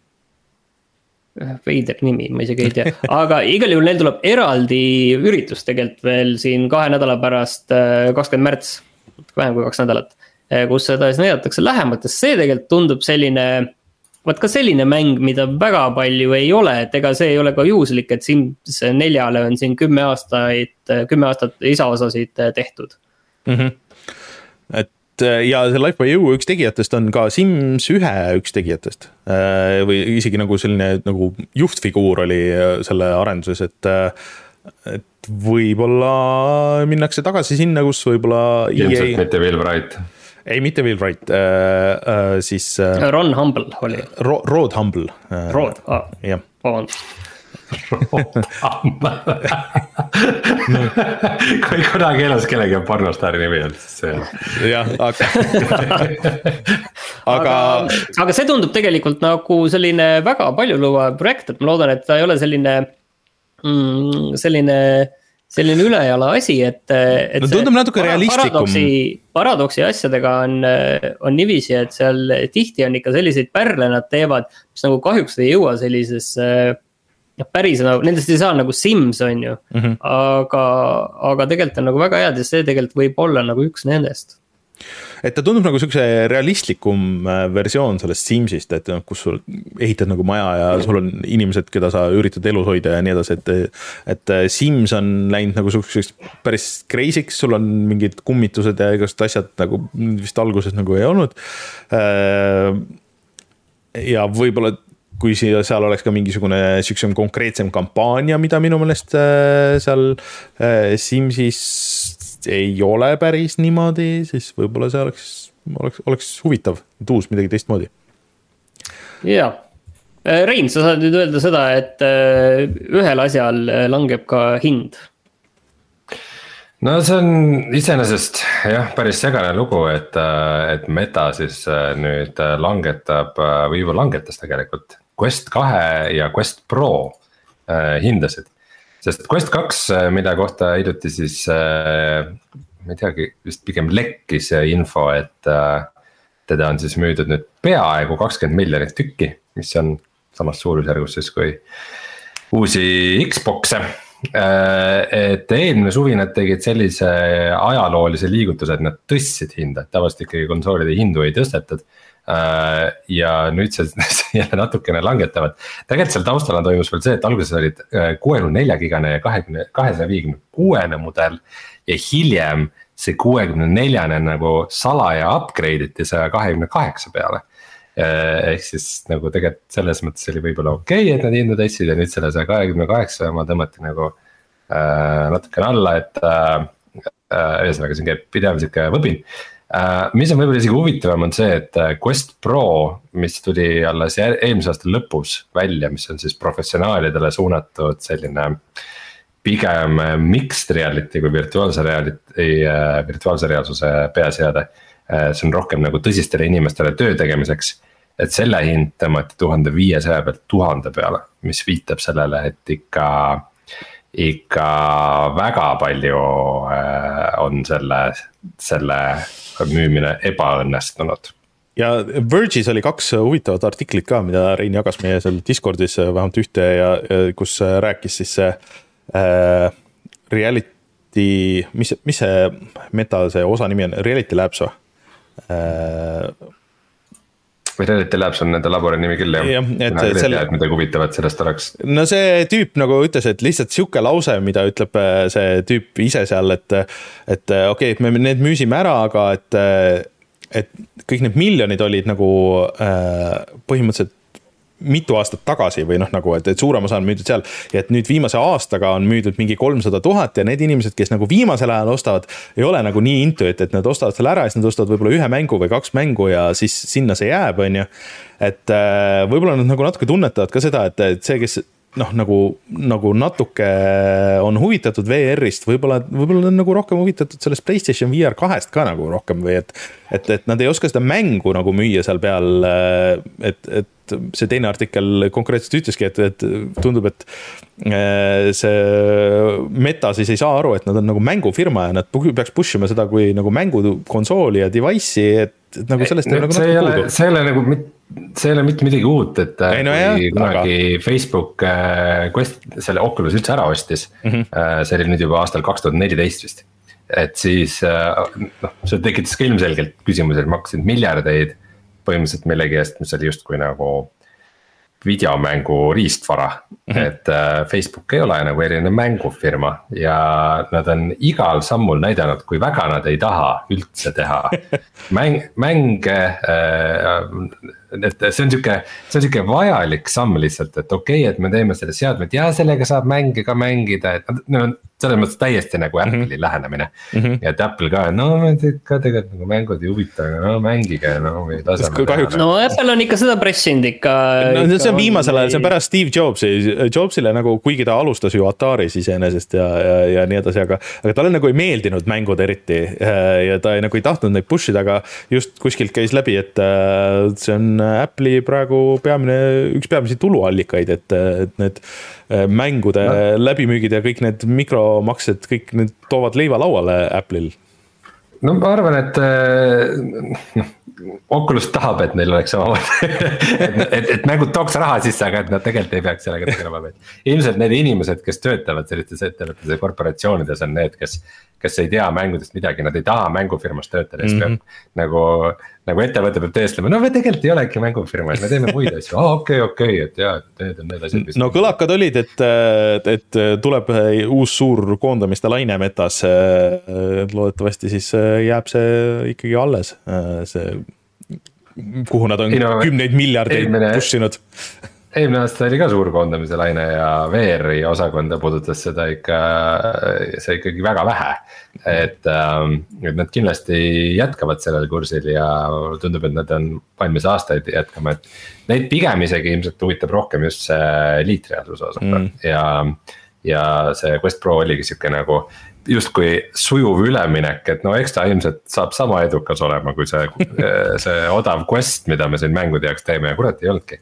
veider nimi, ma isegi ei tea, aga igal juhul neil tuleb eraldi üritus tegelikult veel siin kahe nädala pärast kakskümmend märts, vähem kui kaks nädalat, kus seda siis näidatakse lähemat ja see tegelikult tundub selline, vaat ka selline mäng, mida väga palju ei ole, et ega see ei ole ka juhuslik, et Sims neljale on siin kümme aastaid, kümme aastat isaosasid tehtud. Mm-hmm. Et ja see Life by You üks tegijatest on ka Sims ühe üks tegijatest või isegi nagu selline nagu juhtfiguur oli selle arenduses, et, et võib-olla minnakse tagasi sinna, kus võib-olla ilmselt E A... mitte Will Wright. Ei, mitte Will Wright, äh, äh, siis äh, Ron Humble oli Ro Rod Humble äh, Rod, ah, jah. Vabandust kui kunagi elus kellegi on pornostaari nimi on, siis see jah, aga aga aga see tundub tegelikult nagu selline väga palju luua projekt, et ma loodan, et ta ei ole selline mm, selline selline ülejala asi, et, et no tundub natuke realistlikum. Paradoksi, paradoksi asjadega on, on niiviisi, et seal tihti on ikka selliseid pärle nad teevad, mis nagu kahjuks ei jõua sellises päris, nagu, nendest ei saa nagu Sims on ju, mm-hmm. aga, aga tegelikult on nagu väga head ja see tegelikult võib olla nagu üks nendest. Et ta tundub nagu sellise realistlikum versioon sellest Simsist, et kus sul ehitad nagu maja ja sul on inimesed, keda sa üritad elus hoida ja nii edasi, et, et Sims on läinud nagu selliseks päris crazy'ks, sul on mingid kummitused ja igasugused asjad nagu vist alguses nagu ei olnud. Ja võib-olla kui seal oleks ka mingisugune siuksem konkreetsem kampaania, mida minu meelest seal Simsis ei ole päris niimoodi, siis võib-olla see oleks, oleks, oleks huvitav, et uus midagi teistmoodi. Jaa. Rein, sa saad nüüd öelda seda, et ühel asjal langeb ka hind. No see on iseenesest jah, päris segane lugu, et, et Meta siis nüüd langetab või juba langetas tegelikult Quest kahe ja Quest Pro hindasid. Sest Quest kaks, mida kohta hiljuti siis, ma ei teagi, vist pigem lekkis info, et teda on siis müüdud nüüd peaaegu kakskümmend miljonit tükki, mis on samas suurusjärgus siis kui uusi Xbox'e. Et eelmine suvi nad tegid sellise ajaloolise liigutuse, et nad tõstsid hinda, et tavaliselt ikkagi konsoolide hindu ei tõstetud. Ja nüüd see jälle natukene langetavad. Tegelikult seal taustala toimus veel see, et alguses olid kuuekümne nelja gigane ja kahesaja viiekümne kuuene mudel ja hiljem see kuuekümne neljane nagu salaja upgrade iti saja kahekümne kaheksa peale. Ehk siis nagu tegelikult selles mõttes oli võib-olla okei, et nad hindu tõstsid ja nüüd selle saja kahekümne kaheksa ma tõmmati nagu äh, natukene alla, et äh, ühesõnaga siin käib pidev siuke võbin. Uh, mis on võib-olla isegi huvitavam on see, et Quest Pro, mis tuli alles eelmise aasta lõpus välja, mis on siis professionaalidele suunatud selline pigem mixed reality kui virtuaalse, reality, virtuaalse reaalsuse peaseade. See on rohkem nagu tõsistele inimestele töö tegemiseks, et selle hind tõmmati tuhande viiesaja pealt tuhande peale, mis viitab sellele, et ikka, ikka väga palju on selle, selle müümine ebaõnnestunud. Ja Verge'is oli kaks huvitavat artiklit ka, mida Rein jagas meie seal Discordis vähemalt ühte ja kus rääkis siis see äh, reality, mis, mis see Meta see osa nimi on, Reality Labs või? Äh, või Reality Labs on nende labori nimi küll jah, jah et selle... tea, et midagi huvitavat sellest oleks. No see tüüp nagu ütles, et lihtsalt siuke lause, mida ütleb see tüüp ise seal, et et okei, okay, et me need müüsime ära, aga et et kõik need miljonid olid nagu põhimõtteliselt mitu aastat tagasi või noh, nagu, et, et suurem osa on müüdud seal ja et nüüd viimase aastaga on müüdud mingi kolmsada tuhat ja need inimesed, kes nagu viimasel ajal ostavad, ei ole nagu nii into, et, et nad ostavad selle ära ja siis nad ostavad võib-olla ühe mängu või kaks mängu ja siis sinna see jääb, on ju. Et võib-olla nad nagu natuke tunnetavad ka seda, et, et see, kes noh, nagu, nagu natuke on huvitatud V R-ist, võib-olla, võib-olla on nagu rohkem huvitatud sellest PlayStation V R kahest ka nagu rohkem või et, et, et nad ei oska seda mängu nagu müüa seal peal, et, et see teine artikkel konkreetselt ütleski, et, et tundub, et see Meta siis ei saa aru, et nad on nagu mängufirma ja nad peaks push ima seda kui nagu mängukonsooli ja device'i, et, et nagu sellest ei, nagu see ei ole, see ei ole nagu see ei ole mitte midagi uut, et ei, no jah, kunagi aga... Facebook Quest, selle Oculus üldse ära ostis, mm -hmm. see oli nüüd juba aastal kaks tuhat neliteist vist, et siis noh, see tekitas ka ilmselgelt küsimusi, et maksid miljardeid põhimõtteliselt millegi eest, mis oli justkui nagu videomängu riistvara, mm -hmm. et äh, Facebook ei ole nagu erinev mängufirma ja nad on igal sammul näidanud, kui väga nad ei taha üldse teha mäng, mänge äh,. et see on siuke, see on siuke vajalik samm lihtsalt, et okei okay,, et me teeme selle seadmed ja sellega saab mänge ka mängida, et nad on selles mõttes täiesti nagu Apple'i mm -hmm. lähenemine mm. -hmm. ja et Apple ka, no me ka tegelikult nagu mängud ei huvita, aga no mängige, no või laseme teha. No Apple on ikka seda pressinud ikka. No ikka see on viimasele, see on pärast Steve Jobsi, Jobsile nagu, kuigi ta alustas ju Ataris iseenesest ja, ja, ja nii edasi, aga, aga talle nagu ei meeldinud mängud eriti ja ta ei, nagu ei tahtnud neid push ida, aga just kuskilt käis läbi, et see on Apple'i praegu peamine, üks peamisi tuluallikaid, et, et need mängude no. läbimüügid ja kõik need mikromaksed, kõik need toovad leiva lauale Apple'il. No ma arvan, et noh, Oculus tahab, et neil oleks samamoodi et, et, et mängud tooks raha sisse, aga et nad tegelikult ei peaks sellega tegelema. Ilmselt need inimesed, kes töötavad sellistes ettevõttes ja korporatsioonides on need, kes, kes ei tea mängudest midagi, nad ei taha mängufirmas töötada mm, -hmm. peab, nagu, nagu ettevõte peab teestlema, no me tegelikult ei olegi mängufirma, me teeme muid asju, aa okei, okei, et jaa, need on need asjad. No kõlakad olid, et, et tuleb uus suur koondamiste laine Metas, loodetavasti siis jääb see ikkagi alles, see kuhu nad on no, kümneid miljardeid eelmine, pussinud. Eelmine aasta oli ka suur koondamise laine ja V R-i osakonda puudutas seda ikka, see ikkagi väga vähe. Et, et nad kindlasti jätkavad sellel kursil ja tundub, et nad on valmis aastaid jätkama, et neid pigem isegi ilmselt huvitab rohkem just see liitreaalsuse osa mm. ja, ja see Quest Pro oligi siuke nagu justkui sujuv üleminek, et no eks ta ilmselt saab sama edukas olema, kui see, see odav Quest, mida me siin mängude jaoks teeme ja kurat ei olnudki.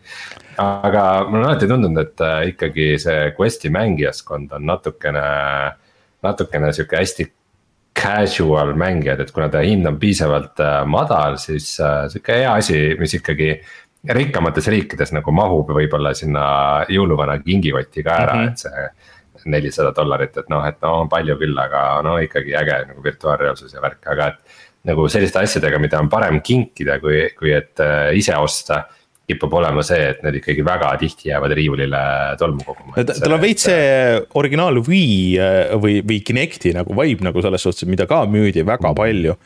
Aga mul on alati tundunud, et ikkagi see Questi mängijaskond on natukene, natukene siuke hästi casual mängijad, et kuna ta hind on piisavalt madal, siis siuke hea asi, mis ikkagi rikkamates riikides nagu mahub võib-olla sinna jõuluvana kingikotti ka ära, mm-hmm. et see nelisada dollarit, et noh, et no on palju küll, aga no ikkagi äge nagu virtuaalreaalsus ja värk, aga et nagu selliste asjadega, mida on parem kinkida, kui, kui et ise osta, kipub olema see, et need ikkagi väga tihti jäävad riiulile tolmu koguma. Tal on veits see originaal Wii või, või Kinecti nagu vibe nagu selles suhtes, mida ka müüdi väga mm. palju.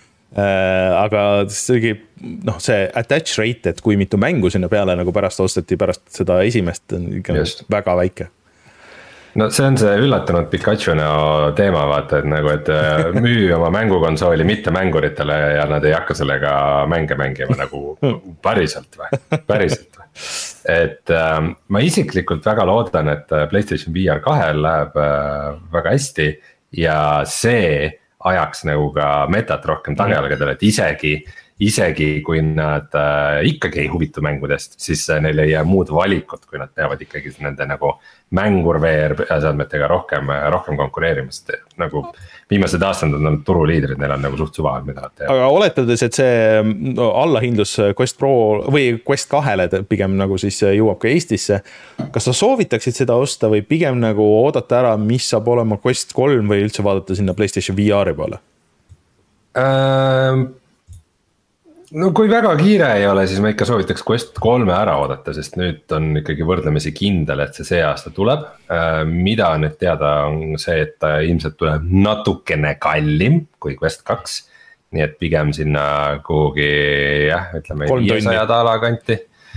Aga see, noh, see attach rate, et kui mitu mängu sinna peale nagu pärast osteti pärast seda esimest on ikka Just. väga väike. No see on see üllatunud Pikachu teema, vaata, et nagu, et müü oma mängukonsooli mitte mänguritele ja nad ei hakka sellega mänge mängima nagu päriselt või, päriselt või. Et äh, ma isiklikult väga loodan, et PlayStation V R kahel läheb äh, väga hästi ja see ajaks nagu ka metat rohkem tagajalgadele, et isegi isegi kui nad äh, ikkagi ei huvitu mängudest, siis äh, neil ei jää muud valikut, kui nad peavad ikkagi nende nagu mängur V R seadmetega rohkem, rohkem konkureerimist. Nagu viimased aastad on nad turuliidrid, neil on nagu suht suva, mida nad teevad. Aga oletades, et see no, allahindlus Quest Pro või Quest kahele pigem nagu siis jõuab ka Eestisse, kas sa soovitaksid seda osta või pigem nagu oodata ära, mis saab olema Quest kolm või üldse vaadata sinna PlayStation V R-i peale? Ähm... No kui väga kiire ei ole, siis ma ikka soovitaks Quest kolme ära oodata, sest nüüd on ikkagi võrdlemisi kindel, et see see aasta tuleb. Mida nüüd teada on see, et ta ilmselt tuleb natukene kallim kui Quest kaks. Nii et pigem sinna kuhugi, jah, ütleme viiesaja daala kanti.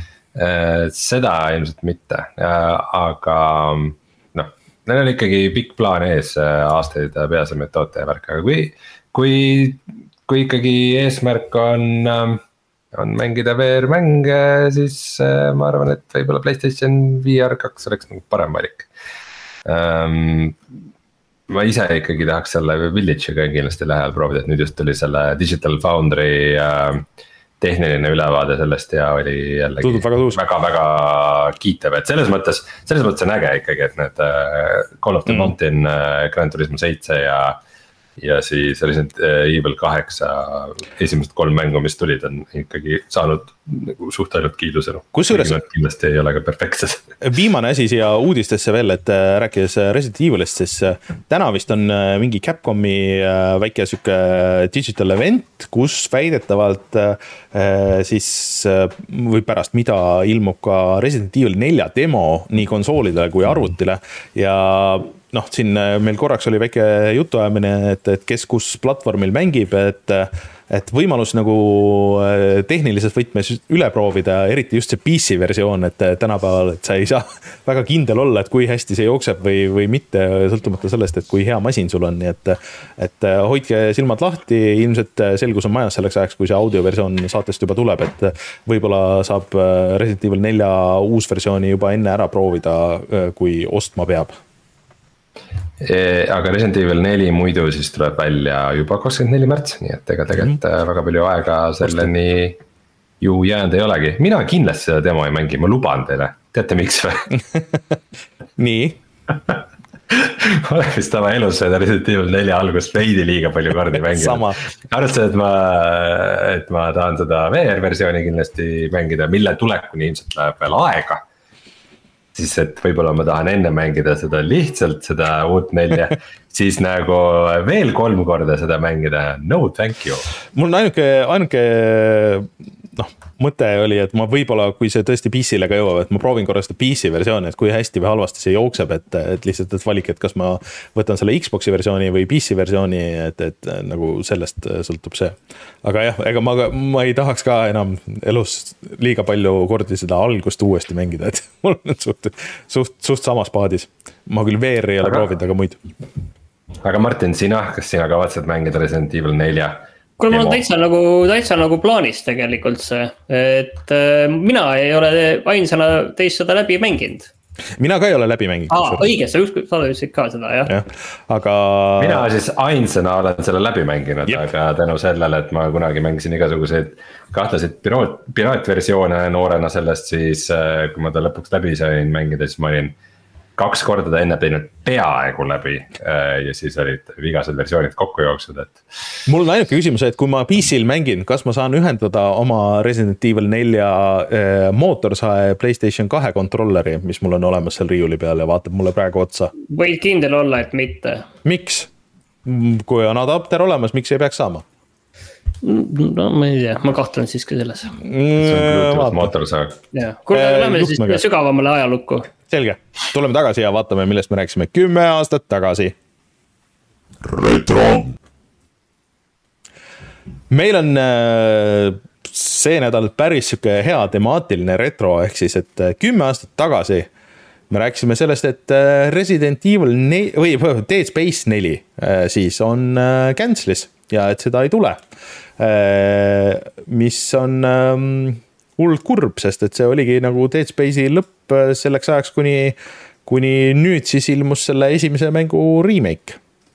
Seda ilmselt mitte, aga noh, neil on ikkagi pikk plaan ees aastaid peasemed toote ja värk, aga kui, kui Kui ikkagi eesmärk on on mängida V R-mänge, siis ma arvan, et võib-olla PlayStation V R kaks oleks nagu parem valik um,. ma ise ikkagi tahaks selle Village'iga kindlasti lähedal proovida, et nüüd just tuli selle Digital Foundry uh, tehniline ülevaade sellest ja oli jällegi väga-väga kiitev, et selles mõttes, selles mõttes on äge ikkagi, et need uh, Call of the mm. Mountain, uh, Gran Turismo seitse ja ja siis Resident Evil kaheksa esimesed kolm mängu, mis tulid, on ikkagi saanud nagu suht ainult kiidusõnu. Kusjuures kindlasti ei ole ka perfektsed. Viimane asi siia uudistesse veel, et rääkides Resident Evilist, siis täna vist on mingi Capcomi väike süke digital event, kus väidetavalt siis või pärast mida ilmub ka Resident Evil nelja demo nii konsoolidele kui arvutile ja noh, siin meil korraks oli väike jutuajamine, et, et kes kus platvormil mängib, et, et võimalus nagu tehnilises võtmes üle proovida, eriti just see P C versioon, et tänapäeval, et sa ei saa väga kindel olla, et kui hästi see jookseb või, või mitte, sõltumata sellest, et kui hea masin sul on, nii et, et hoidke silmad lahti, ilmselt selgus on majas selleks ajaks, kui see audioversioon saatest juba tuleb, et võib-olla saab Resident Evil nelja uus versiooni juba enne ära proovida, kui ostma peab. Aga Resident Evil neli muidu siis tuleb välja juba kakskümmend neli märts, nii et ega tegelikult mm. väga palju aega selleni ju jäänud ei olegi. Mina kindlasti seda demo ei mängi, ma luban teile, teate miks või? Nii? Ma olen vist oma elus seda Resident Evil neli algust veidi liiga palju kordi mängida. Arvestades, et ma, et ma tahan seda V R-versiooni kindlasti mängida, mille tulekuni ilmselt läheb veel aega. Siis, et võib-olla ma tahan enne mängida seda lihtsalt, seda uut nelja, siis nagu veel kolm korda seda mängida, no thank you. Mul on ainuke, ainuke noh, mõte oli, et ma võib-olla, kui see tõesti P C-le ka jõuab, et ma proovin korra seda P C versiooni, et kui hästi või halvasti see jookseb, et, et lihtsalt et valik, et kas ma võtan selle Xboxi versiooni või P C versiooni, et, et nagu sellest sõltub see. Aga jah, ega ma, ma ei tahaks ka enam elus liiga palju kordi seda algust uuesti mängida, et mul on suht, suht, suht samas paadis. Ma küll V R ei ole aga, proovinud, aga muid. Aga Martin, sina, kas sina kavatsed mängida Resident Evil nelja? Kuule, mul on täitsa nagu, täitsa nagu plaanis tegelikult see, et äh, mina ei ole ainsana teist seda läbi mänginud. Mina ka ei ole läbi mänginud. Aa, õige, sa just sa ütlesid ka seda, jah. Ja, aga... Mina siis ainsana olen selle läbi mänginud, Jep. aga tänu sellele, et ma kunagi mängisin igasuguseid kahtlaseid piraat, piraatversioone noorena sellest, siis kui ma ta lõpuks läbi sain mängida, siis ma olin kaks korda ta enne teinud peaaegu läbi ja siis olid vigased versioonid kokku jooksud, et. Mul on ainuke küsimus, et kui ma P C-l mängin, kas ma saan ühendada oma Resident Evil nelja mootorsae PlayStation kahe kontrolleri, mis mul on olemas seal riiuli peal ja vaatab mulle praegu otsa? Võid kindel olla, et mitte. Miks? Kui on adapter olemas, miks ei peaks saama? No ma ei tea, ma kahtlen siiski selles. Mootorsae. Kuule, lähme siis sügavamale ajalukku. Selge, tuleme tagasi ja vaatame, millest me rääksime kümme aastat tagasi. Retro. Meil on see nädal päris süke hea temaatiline retro, ehk siis, et kümme aastat tagasi me rääkisime sellest, et Resident Evil neli, või Dead Space neli siis on cancelis ja et seda ei tule. Mis on hullult kurb, sest et see oligi nagu Dead Space'i lõpp selleks ajaks, kuni, kuni nüüd siis ilmus selle esimese mängu remake.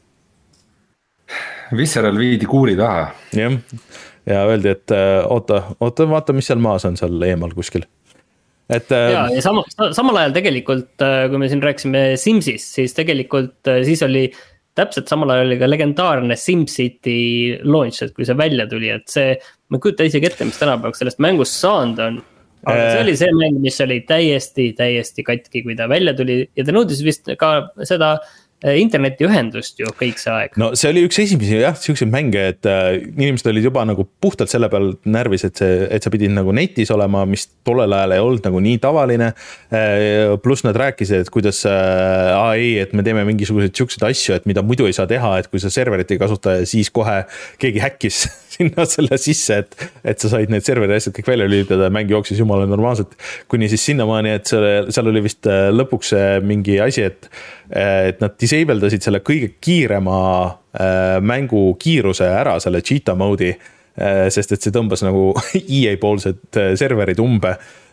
Visceral viidi kuuli taha. Jah, ja öeldi, et oota, oota, vaata, mis seal maas on seal eemal kuskil. Et, ja, ja sama, samal ajal tegelikult, kui me siin rääksime Simsist, siis tegelikult siis oli täpselt samal ajal oli ka legendaarne SimCity launch, et kui see välja tuli, et see, ma kujuta isegi ette, mis tänapäevaks sellest mängust saanud on. Aga see oli see mäng, mis oli täiesti, täiesti katki, kui ta välja tuli ja ta nõudis vist ka seda internetiühendust ju kõik see aeg. No see oli üks esimesi jah, siukseid mänge, et äh, inimesed olid juba nagu puhtalt selle peal närvis, et, see, et sa pidid nagu netis olema, mis tollel ajal ei olnud nagu nii tavaline. Äh, plus nad rääkisid, et kuidas äh, aa, ei, et me teeme mingisuguseid siukseid asju, et mida muidu ei saa teha, et kui sa serverit ei kasuta, siis kohe keegi häkkis sinna selle sisse, et, et sa said need serveri asjad kõik välja lülitada ja mäng jooksis jumala normaalselt. Kuni siis sinnamaani, et seal, seal oli vist lõpuks mingi asi, et, et nad disabledasid selle kõige kiirema äh, mängu kiiruse ära, selle cheetah mode'i, sest et see tõmbas nagu E A poolsed serverid umbe.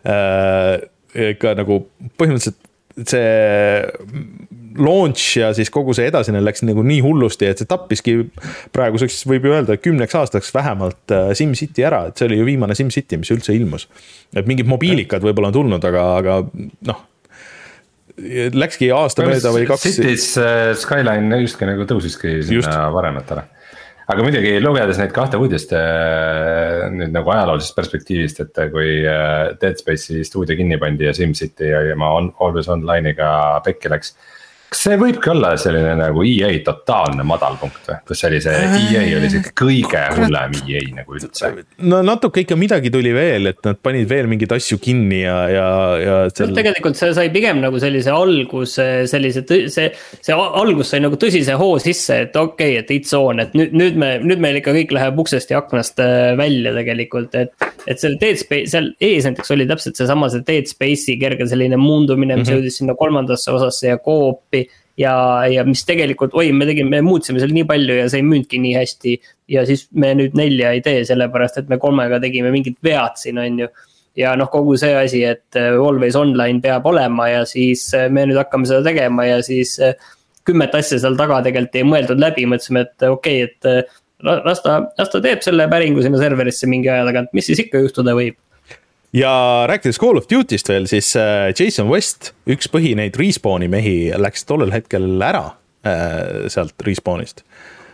Ka nagu põhimõtteliselt see launch ja siis kogu see edasine läks nagu nii hullusti, et see tappiski praeguseks võib ju öelda kümneks aastaks vähemalt SimCity ära, et see oli ju viimane SimCity, mis üldse ilmus. Et mingid mobiilikad võib-olla on tulnud, aga, aga noh, läkski aasta mööda või kaks. Cities Skyline justkui nagu tõusiski sinna varematele. Aga muidugi lugedes neid kahte uudist nüüd nagu ajaloolisest perspektiivist, et kui Dead Space'i stuudio kinni pandi ja SimCity ja ma on, Always Online'iga pekki läks. Kas see võibki olla selline nagu E A totaalne madalpunkt või? Kus oli see E A oli see kõige hullem E A nagu üldse? No natuke ikka midagi tuli veel, et nad panid veel mingeid asju kinni ja, ja, ja seal... Tegelikult see sai pigem nagu sellise algus, sellise, see, see algus sai nagu tõsise hoo sisse, et okei, okay, et it's on, et nüüd, nüüd, me, nüüd meil ikka kõik läheb uksest ja aknast välja tegelikult, et, et seal Dead Space, seal ees näiteks oli täpselt see sama see Dead Space'i kerge selline muundumine, mis mm-hmm. jõudis sinna kolmandasse osasse ja koopi ja, ja mis tegelikult, oi, me tegime, me muutsime seal nii palju ja see ei müündki nii hästi ja siis me nüüd nelja ei tee, sellepärast et me kolmega tegime mingid vead siin, on ju. Ja noh, kogu see asi, et Always Online peab olema ja siis me nüüd hakkame seda tegema ja siis kümmet asja seal taga tegelikult ei mõeldud läbi, mõtlesime, et okei, okay, et las ta, las ta teeb selle päringu sinna serverisse mingi aja tagant, mis siis ikka juhtuda võib. Ja rääkides Call of Duty'st veel, siis Jason West, üks põhi neid Respawni mehi, läks tollel hetkel ära sealt Respawnist.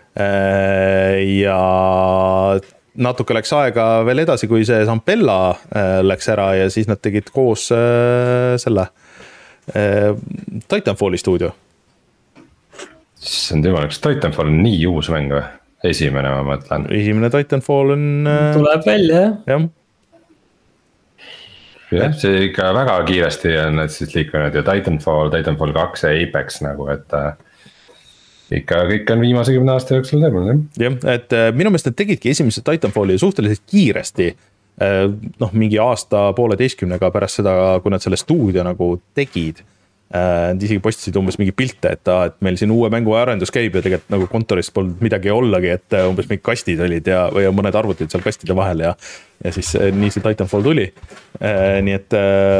Ja natuke läks aega veel edasi, kui see Zampella läks ära ja siis nad tegid koos selle Titanfalli stuudio. See on tema, kas Titanfall on nii uus mäng või? Esimene, ma mõtlen. Esimene Titanfall on... Tuleb välja, jah. jah. jah, see ikka väga kiiresti on need siis liikunud ja Titanfall, Titanfall kaks ja Apex nagu, et äh, ikka kõik on viimase kümne aasta jooksul teemal. jah, et äh, minu meelest nad tegidki esimese Titanfalli suhteliselt kiiresti, äh, noh mingi aasta pooleteistkümnega pärast seda, kui nad selle stuudio nagu tegid. Nad isegi postisid umbes mingi pilte, et, et meil siin uue mängu arendus käib ja tegelikult nagu kontoris polnud midagi ollagi, et umbes mingid kastid olid ja, või mõned arvutid seal kastide vahel ja, ja siis nii see Titanfall tuli. Nii et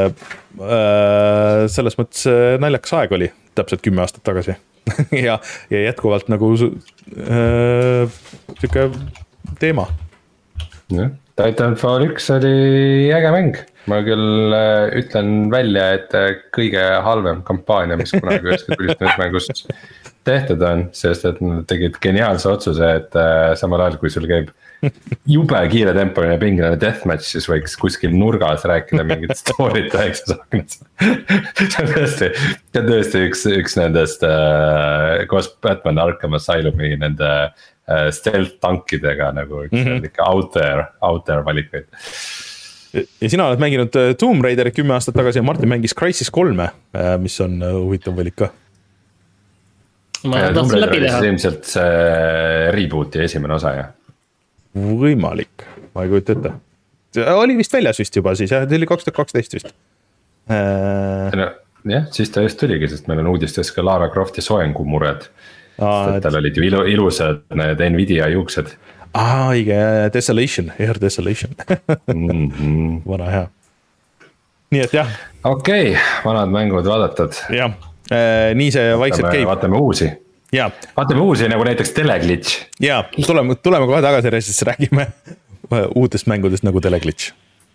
selles mõttes naljakas aeg oli täpselt kümme aastat tagasi ja, ja jätkuvalt nagu äh, siuke teema. Ja, Titanfall üks oli äge mäng. Ma küll ütlen välja, et kõige halvem kampaania, mis kunagi üheski tulistusmängus tehtud on, sest et nad tegid geniaalse otsuse, et samal ajal kui sul käib jube kiire tempoline pingeline deathmatch, siis võiks kuskil nurgas rääkida mingit story't väiksas aknas. See on tõesti, see on tõesti üks, üks nendest äh, koos Batman Arkham Asylumi nende äh, stealth tankidega nagu üks mm-hmm. ikka out there, out there valikuid. Ja sina oled mänginud Tomb Raiderit kümme aastat tagasi ja Martin mängis Crysis kolme, mis on huvitav valik ka. Ma tahtsin läbi teha. Ilmselt see rebooti esimene osa, jah? Võimalik, ma ei kujuta ette. Oli vist väljas vist juba siis, jah, see oli kaks tuhat kaksteist vist. No, jah, siis ta just tuligi, sest meil on uudistes ka Lara Crofti soengumured. Aa, et... Tal olid ju ilu, ilusad need Nvidia juuksed. Aa, õige, Desolation, Air Desolation. mm-hmm. Vana hea. Nii et jah. Okei, okay, vanad mängud vaadatud. Jah, nii see vaikselt käib. Vaatame uusi. Ja. Vaatame uusi nagu näiteks Teleglitch. Ja, tuleme, tuleme kohe tagasi, siis räägime uutest mängudest nagu Teleglitch.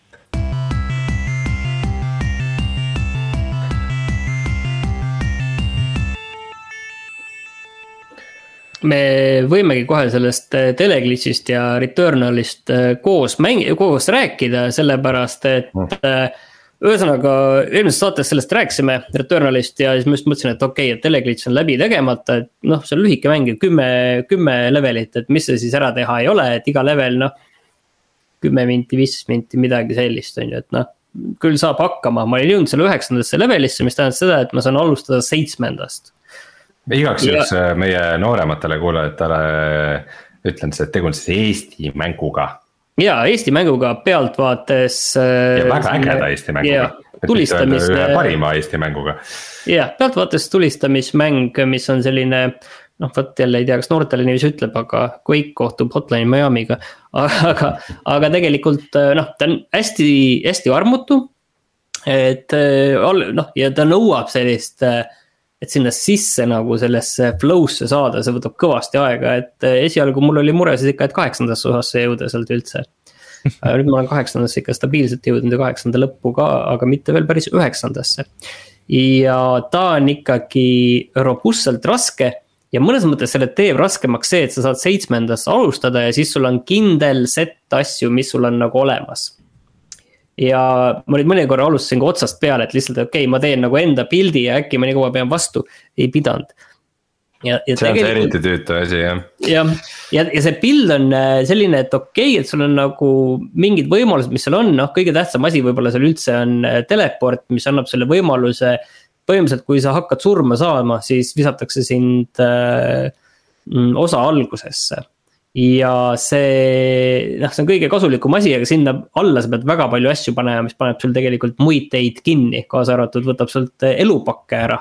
Me võimegi kohe sellest Teleglitchist ja Returnalist koos, mäng, koos rääkida, sellepärast et mm. ühesõnaga eelmises saates sellest rääksime Returnalist ja siis ma just mõtlesin, et okei, okay, et Teleglitch on läbi tegemata, et noh, see on lühike mäng, kümme, kümme levelit, et mis see siis ära teha ei ole, et iga level noh, kümme minti, viis minti, midagi sellist on ju, et noh, küll saab hakkama, ma olin jõudnud selle üheksandasse levelisse, mis tähendab seda, et ma saan alustada seitsmendast. Igaks juhuks ja... meie noorematele kuulajatele ütlen, et tegu on siis Eesti mänguga. Jaa, Eesti mänguga pealtvaates. Ja väga ägeda Eesti mänguga. Tulistamis... Parima Eesti mänguga. Jaa, pealtvaates tulistamismäng, mis on selline noh, võt jälle ei tea, kas noortele niiviisi ütleb, aga Quake kohtub Hotline Miamiga. Aga, aga tegelikult noh, ta on hästi, hästi armutu. Et noh, ja ta nõuab sellist, et sinna sisse nagu sellesse flow'sse saada, see võtab kõvasti aega. Et esialgu mul oli mure siis ikka, et kaheksandasse osasse jõuda sealt üldse. Nüüd ma olen kaheksandasse ikka stabiilselt jõudnud ja kaheksanda lõppu ka, aga mitte veel päris üheksandasse. Ja ta on ikkagi robustselt raske ja mõnes mõttes selle teeb raskemaks see, et sa saad seitsmendast alustada ja siis sul on kindel set asju, mis sul on nagu olemas. Ja ma nüüd mõni korra alustasin ka otsast peale, et lihtsalt, okei, okay, ma teen nagu enda pildi ja äkki ma nii kaua pean vastu, ei pidanud. Ja, ja see on see eriti tüütu asi, jah. Ja, ja, ja see pild on selline, et okei, okay, et sul on nagu mingid võimalused, mis seal on, noh, kõige tähtsam asi võib-olla seal üldse on teleport, mis annab selle võimaluse, põhimõtteliselt kui sa hakkad surma saama, siis visatakse sind äh, osa algusesse. Ja see, noh, see on kõige kasulikum asi, aga sinna alla sa pead väga palju asju panema, mis paneb sul tegelikult muid teid kinni, kaasa arvatud võtab sult elupakke ära.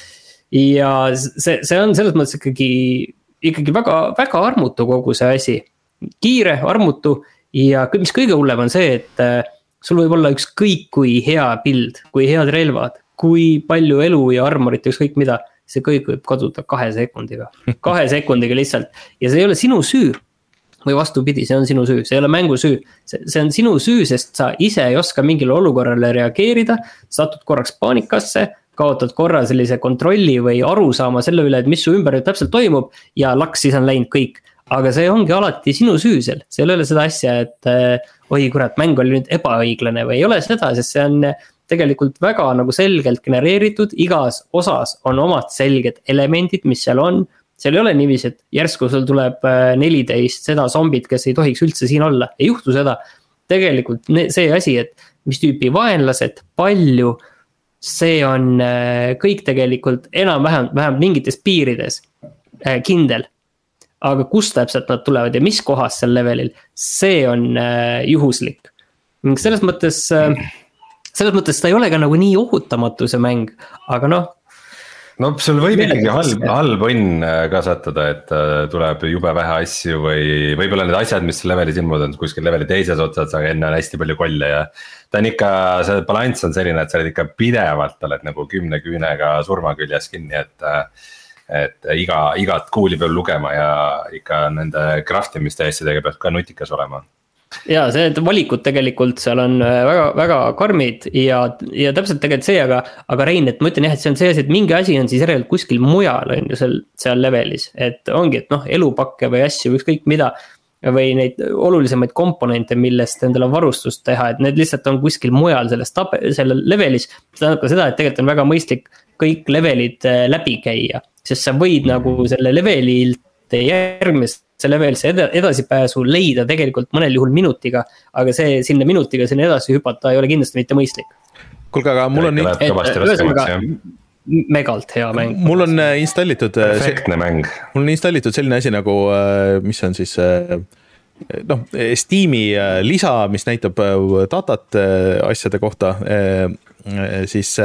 Ja see, see on selles mõttes ikkagi, ikkagi väga, väga armutu kogu see asi. Kiire, armutu ja mis kõige hullem on see, et sul võib olla ükskõik kui hea pild, kui head relvad, kui palju elu ja armorit, ükskõik mida, see kõik võib kaduda kahe sekundiga. Kahe sekundiga lihtsalt. Ja see ei ole sinu süü. Või vastupidi, see on sinu süü, see ei ole mängu süü. See, see on sinu süü, sest sa ise ei oska mingile olukorrale reageerida, satud korraks paanikasse, kaotad korra sellise kontrolli või aru saama selle üle, et mis su ümber täpselt toimub ja laks siis on läinud kõik. Aga see ongi alati sinu süüsel, see ei ole seda asja, et oi kurat, mäng oli nüüd ebaõiglane või ei ole seda, sest see on tegelikult väga nagu selgelt genereeritud, igas osas on omad selged elemendid, mis seal on. Seal ei ole niiviisi, et järsku sul tuleb neliteist seda zombid, kes ei tohiks üldse siin olla, ei juhtu seda. Tegelikult see asi, et mis tüüpi vaenlased, palju, see on kõik tegelikult enam-vähem vähem mingites piirides kindel. Aga kus täpselt nad tulevad ja mis kohas seal levelil, see on juhuslik. Selles mõttes, selles mõttes ta ei ole ka nagu nii ohutamatu see mäng, aga noh. No sul võib ikkagi halb, halb õnn kasvatada, et tuleb jube vähe asju või võib-olla need asjad, mis levelis ilmud on kuskil leveli teises otsad, aga enne on hästi palju kolle ja ta on ikka, see balanss on selline, et sa oled ikka pidevalt, oled nagu kümne küünega surma küljes kinni, et et iga, igat kuuli peab lugema ja ikka nende craftimiste asjadega peab ka nutikas olema. Ja see valikud tegelikult seal on väga, väga karmid ja, ja täpselt tegelikult see, aga, aga Rein, et ma ütlen jah, et see on see asi, et mingi asi on siis järelikult kuskil mujal on ju seal, seal levelis, et ongi, et noh, elupakke või asju, ükskõik mida või neid olulisemaid komponente, millest endale varustust teha, et need lihtsalt on kuskil mujal selles tabe, selle levelis, see tähendab ka seda, et tegelikult on väga mõistlik kõik levelid läbi käia, sest sa võid nagu selle levelilt järgmist see levelisse edasipääsu leida tegelikult mõnel juhul minutiga, aga see sinna minutiga sinna edasi hüpata ei ole kindlasti mitte mõistlik. Kuulge, aga mul on nii... megalt hea mäng. Mul on installitud... Perfektne mäng. Mul on installitud selline asi nagu, mis on siis... noh, Steam'i lisa, mis näitab datat asjade kohta, siis...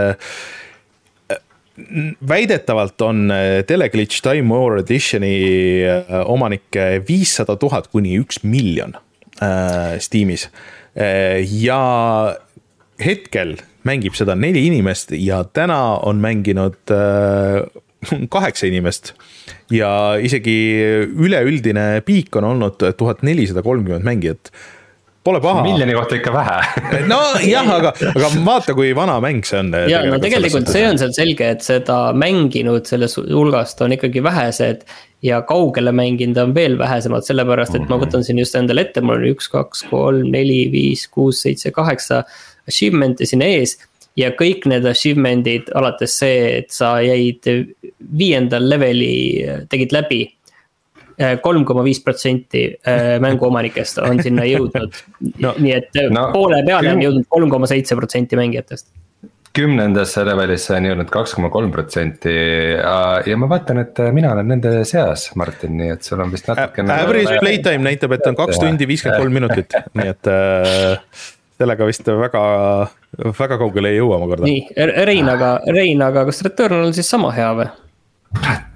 väidetavalt on Teleglitch Time War Editioni omanike viissada tuhat kuni üks miljon Steamis ja hetkel mängib seda neli inimest ja täna on mänginud kaheksa inimest ja isegi üleüldine piik on olnud tuhat nelisada kolmkümmend mängijat. Pole paha. Miljoni kohta ikka vähe. No jah, aga, aga vaata, kui vana mäng see on. Ja tegelikult, no tegelikult see on seal selge, et seda mänginud selles hulgast on ikkagi vähesed ja kaugele mänginud on veel vähesemad, sellepärast, et ma võtan siin just endale ette, mul on üks, kaks, kolm, neli, viis, kuus, seitse, kaheksa achievementi siin ees ja kõik need achievementid alates see, et sa jäid viiendal leveli, tegid läbi kolm koma viis protsenti mänguomanikest on sinna jõudnud. No, nii et no, poole peale on jõudnud kolm koma seitse protsenti mängijatest. Kümnendasse levelisse on jõudnud kaks koma kolm protsenti ja ma vaatan, et mina olen nende seas, Martin, nii et sul on vist natuke... Average playtime näitab, et on kaks tundi viiskümmend kolm minutit, nii et sellega vist väga, väga kaugele ei jõua ma korda. Nii, Rein, aga, Rein, aga kas Returnal on siis sama hea või?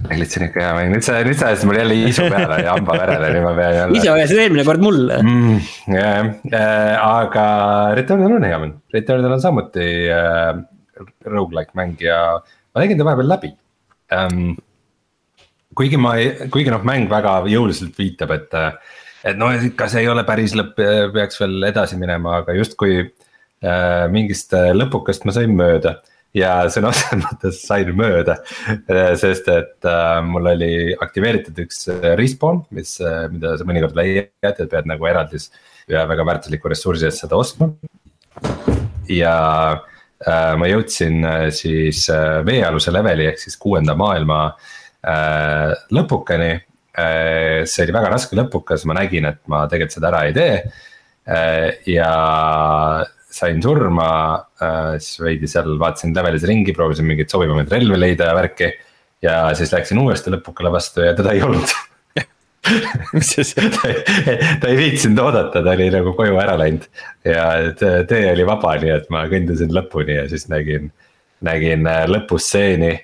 Glitch on ikka hea mäng, nüüd sa, nüüd sa ajasid mul jälle isu peale ja hamba verele, nüüd ma pean jälle. ise ajasid eelmine kord mulle mm,. jah äh,, aga Returnal on hea mäng, Returnal on samuti äh, roguelike mäng ja ma tegin ta vahepeal läbi ähm,. kuigi ma, kuigi noh, mäng väga jõuliselt viitab, et, et no ikka see ei ole päris lõpp, peaks veel edasi minema, aga justkui äh, mingist lõpukast ma sain mööda. Ja sõna otseses mõttes sain mööda, sest et äh, mul oli aktiveeritud üks respawn, mis, mida sa mõnikord leiad, et pead nagu eraldis ühe väga väärtusliku ressursi eest seda ostma. Ja äh, ma jõudsin äh, siis äh, veealuse leveli ehk siis kuuenda maailma äh, lõpukani äh,. See oli väga raske lõpukas, ma nägin, et ma tegelikult seda ära ei tee äh, ja sain surma, siis veidi seal vaatasin levelis ringi, proovisin mingit sobivamaid relvi leida ja värki. Ja siis läksin uuesti lõpukale vastu ja teda ei olnud. Mis see see? ta, ta ei viitsinud oodata, ta oli nagu koju ära läinud. Ja tee oli vaba, nii et ma kõndisin lõpuni ja siis nägin, nägin lõpustseeni.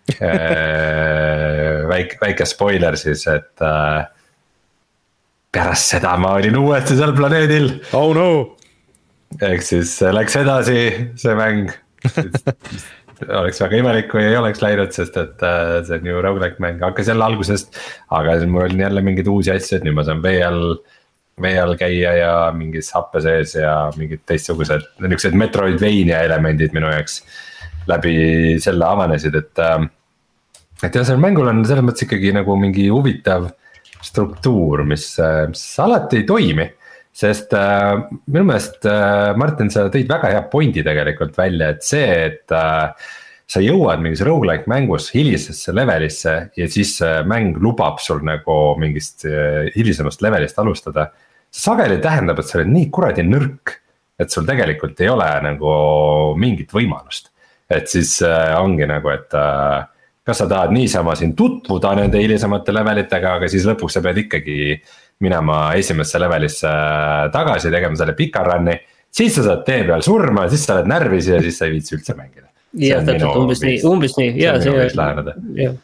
väike, väike spoiler siis, et pärast seda ma olin uuesti seal planeedil. Oh no! Ehk siis läks edasi see mäng. Oleks väga imelik, kui ei oleks läinud, sest et see on ju roguelike mäng, hakkas jälle algusest. Aga mul oli jälle mingid uusi asju, et nüüd ma saan vee all, vee all käia ja mingis happe sees ja mingid teistsugused niisugused Metroidvania elemendid minu jaoks läbi selle avanesid, et et jah, seal mängul on selles mõttes ikkagi nagu mingi huvitav struktuur, mis, mis alati ei toimi. Sest äh, minu meelest äh, Martin, sa tõid väga hea pointi tegelikult välja, et see, et äh, sa jõuad mingis roguelike mängus hilisesse levelisse ja siis äh, mäng lubab sul nagu mingist äh, hilisemast levelist alustada. Sageli tähendab, et sa oled nii kuradi nõrk, et sul tegelikult ei ole nagu mingit võimalust. Et siis äh, ongi nagu, et äh, kas sa tahad niisama siin tutvuda nende hilisemate levelitega, aga siis lõpuks sa pead ikkagi minema esimesse levelisse tagasi, tegema selle pika run'i, siis sa saad tee peal surma, siis sa oled närvis ja siis sa ei viitsi üldse mängida. Jah, täpselt umbes nii, umbes nii, jaa, see on.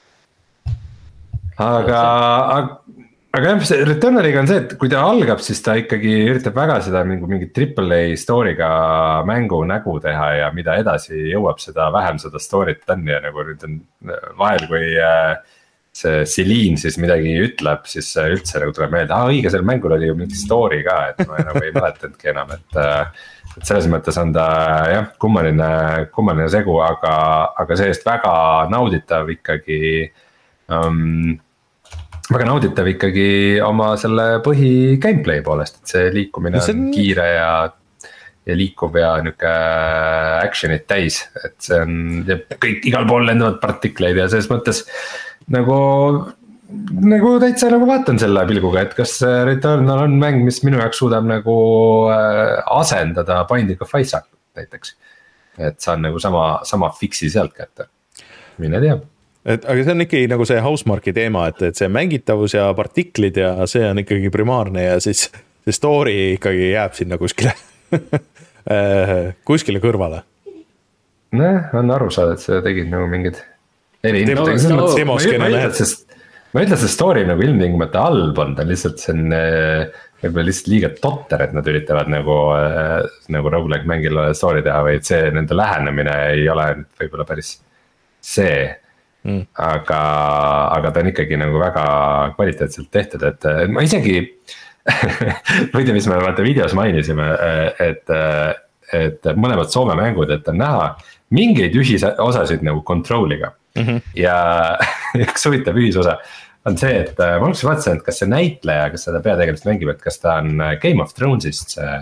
Aga, aga jah, see Returnaliga on see, et kui ta algab, siis ta ikkagi üritab väga seda mingi triple A story'ga mängu nägu teha ja mida edasi jõuab, seda vähem seda story't on ja nagu nüüd on vahel, kui see Celine siis midagi ütleb, siis üldse nagu tuleb meelde, aa õige, seal mängul oli ju mingi story ka, et ma nagu ei mäletanudki enam, et, et selles mõttes on ta jah, kummaline, kummaline segu, aga, aga see-eest väga nauditav ikkagi um, väga nauditav ikkagi oma selle põhi gameplay poolest, et see liikumine on, on kiire ja ja liikuv ja niuke action'it täis, et see on kõik igal pool lendavad partikleid ja selles mõttes nagu, nagu täitsa nagu vaatan selle pilguga, et kas Returnal on mäng, mis minu jaoks suudab nagu asendada Binding of Isaac näiteks. Et saan nagu sama, sama fiksi sealt kätte, mine teab. Et, aga see on ikkagi nagu see Housemarque'i teema, et, et see mängitavus ja partiklid ja see on ikkagi primaarne ja siis see story ikkagi jääb sinna kuskile, kuskile kõrvale. Näh, on aru saada, et sa tegid nagu mingid eri Demo, no, no, ma ütlen, see story nagu ilmtingimata halb on, ta lihtsalt see on võib-olla lihtsalt liiga totter, et nad üritavad nagu, nagu roguelike mängil story teha, või et see nende lähenemine ei ole võib-olla päris see, mm. aga, aga ta on ikkagi nagu väga kvaliteetselt tehtud, et ma isegi võite, mis me vaata videos mainisime, et, et mõlemad Soome mängud, et on näha mingeid ühisosasid nagu control'iga. Mm-hmm. Ja üks huvitav ühisosa on see, et ma oleks vaatasin, et kas see näitleja, kes seda peategelast mängib, et kas ta on Game of Thrones'ist see,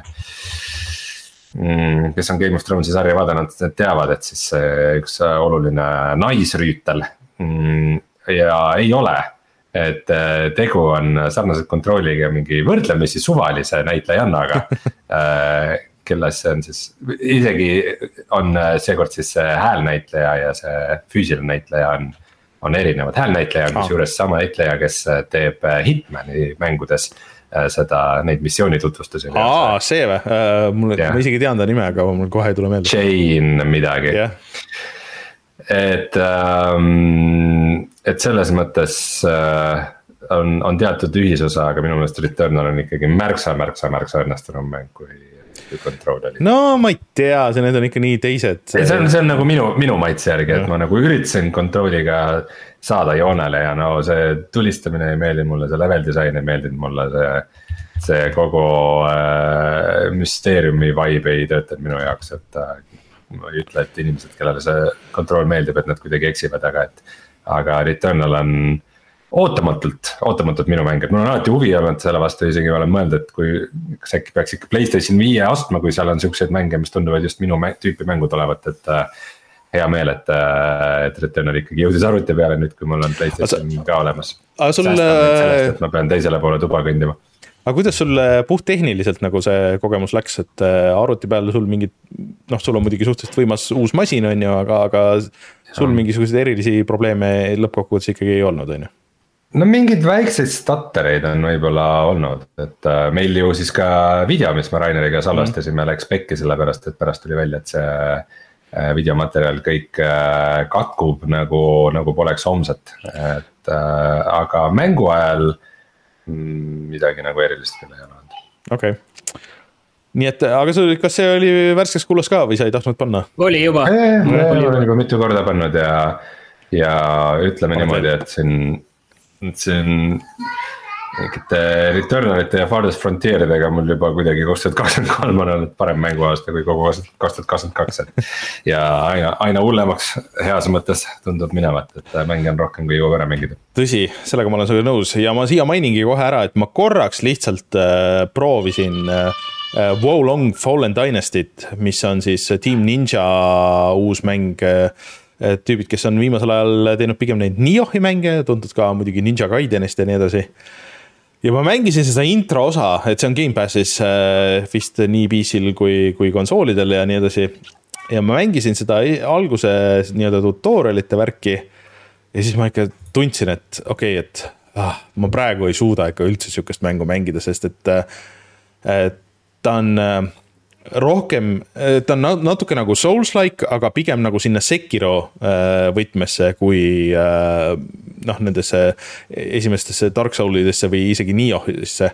mm, kes on Game of Thrones'i sarja vaadanud, need teavad, et siis üks oluline naisrüütel mm, ja ei ole, et tegu on sarnaselt kontrolliga mingi võrdlemisi suvalise näitlejannaga kelles see on siis, isegi on seekord siis see häälnäitleja ja see füüsiline näitleja on, on erinevad. Häälnäitleja on kus juures sama näitleja, kes teeb Hitmani mängudes seda, neid missiooni tutvustusi. Aa, see või? Mul, ma isegi tean ta nime, aga mul kohe ei tule meelde. Jane midagi. Yeah. Et, ähm, et selles mõttes äh, on, on teatud ühisosa, aga minu meelest Returnal on ikkagi märksa, märksa, märksa õnnestunum mäng kui, kui Control oli. No ma ei tea, see need on ikka nii teised. See on, see on nagu minu, minu maitse järgi, et ma nagu üritasin Controliga saada joonele ja no see tulistamine ei meeldi mulle, see level design ei meeldinud mulle, see, see kogu äh, müsteeriumi vibe ei töötanud minu jaoks, et äh, ma ei ütle, et inimesed, kellele see Control meeldib, et nad kuidagi eksivad, aga et aga Returnal on ootamatult, ootamatult minu mäng, et mul on alati huvi olnud selle vastu, isegi olen mõelnud, et kui kas äkki peaks ikka PlayStation viie ostma, kui seal on siukseid mänge, mis tunduvad just minu tüüpi mängud olevat, et äh, hea meel, et, et Returnal ikkagi jõudis arvuti peale nüüd, kui mul on PlayStation sa, ka olemas. Sul... Sellest, et ma pean teisele poole tuba kõndima. Aga kuidas sul puhttehniliselt nagu see kogemus läks, et arvuti peal sul mingid, noh, sul on muidugi suhteliselt võimas uus masin on ju, aga, aga sul mingisuguseid erilisi probleeme lõppkokkuvõttes ikkagi ei olnud, on ju? No mingid väikseid stattereid on võib-olla olnud, et meil ju siis ka video, mis ma Raineriga salvestasime, mm. läks pekki sellepärast, et pärast tuli välja, et see videomaterjal kõik katkub nagu, nagu poleks homset, et aga mängu ajal midagi nagu erilist küll ei ole olnud. Okei okay. Nii et, aga sul, kas see oli värskes kullas ka või sa ei tahtnud panna? Oli juba. Eee, oli juba nagu mitu korda pannud ja, ja ütleme Arde. niimoodi, et siin, siin mingite Returnalite ja Farthest Frontieridega mul juba kuidagi kaks tuhat kakskümmend kolm on olnud parem mänguaasta kui kogu kaks tuhat kakskümmend kaks. Ja aina, aina hullemaks heas mõttes tundub minevat, et mänge on rohkem kui jõuab ära mängida. Tõsi, sellega ma olen sulle nõus ja ma siia mainingi kohe ära, et ma korraks lihtsalt äh, proovisin äh, Wo Long Fallen Dynastyt, mis on siis Team Ninja uus mäng, äh, tüübid, kes on viimasel ajal teinud pigem neid Niohi mänge, tuntud ka muidugi Ninja Gaidenist ja nii edasi. Ja ma mängisin seda intro osa, et see on Game Passis äh, vist nii P C-l kui, kui konsoolidel ja nii edasi. Ja ma mängisin seda alguse nii-öelda tutorialite värki ja siis ma ikka tundsin, et okei, okay, et ah, ma praegu ei suuda ikka üldse sükest mängu mängida, sest et, et ta on äh, rohkem, ta on natuke nagu Souls-like, aga pigem nagu sinna Sekiro äh, võtmesse kui äh, noh, nendesse esimestesse Dark Soulidesse või isegi Niohidesse.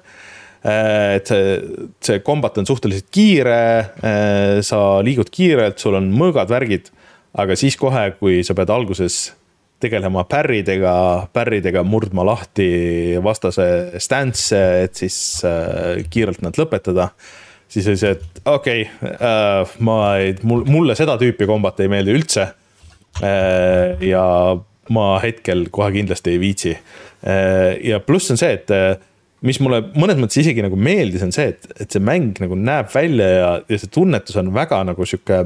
Et see, see kombat on suhteliselt kiire, sa liigud kiirelt, sul on mõõgad värgid, aga siis kohe, kui sa pead alguses tegelema pärridega, pärridega murdma lahti vastase stance, et siis kiirelt nad lõpetada, siis oli see, et okei, okay, ma ei, mulle seda tüüpi kombat ei meeldi üldse ja ma hetkel kohe kindlasti ei viitsi. Ja pluss on see, et mis mulle mõnes mõttes isegi nagu meeldis, on see, et, et see mäng nagu näeb välja ja, ja see tunnetus on väga nagu siuke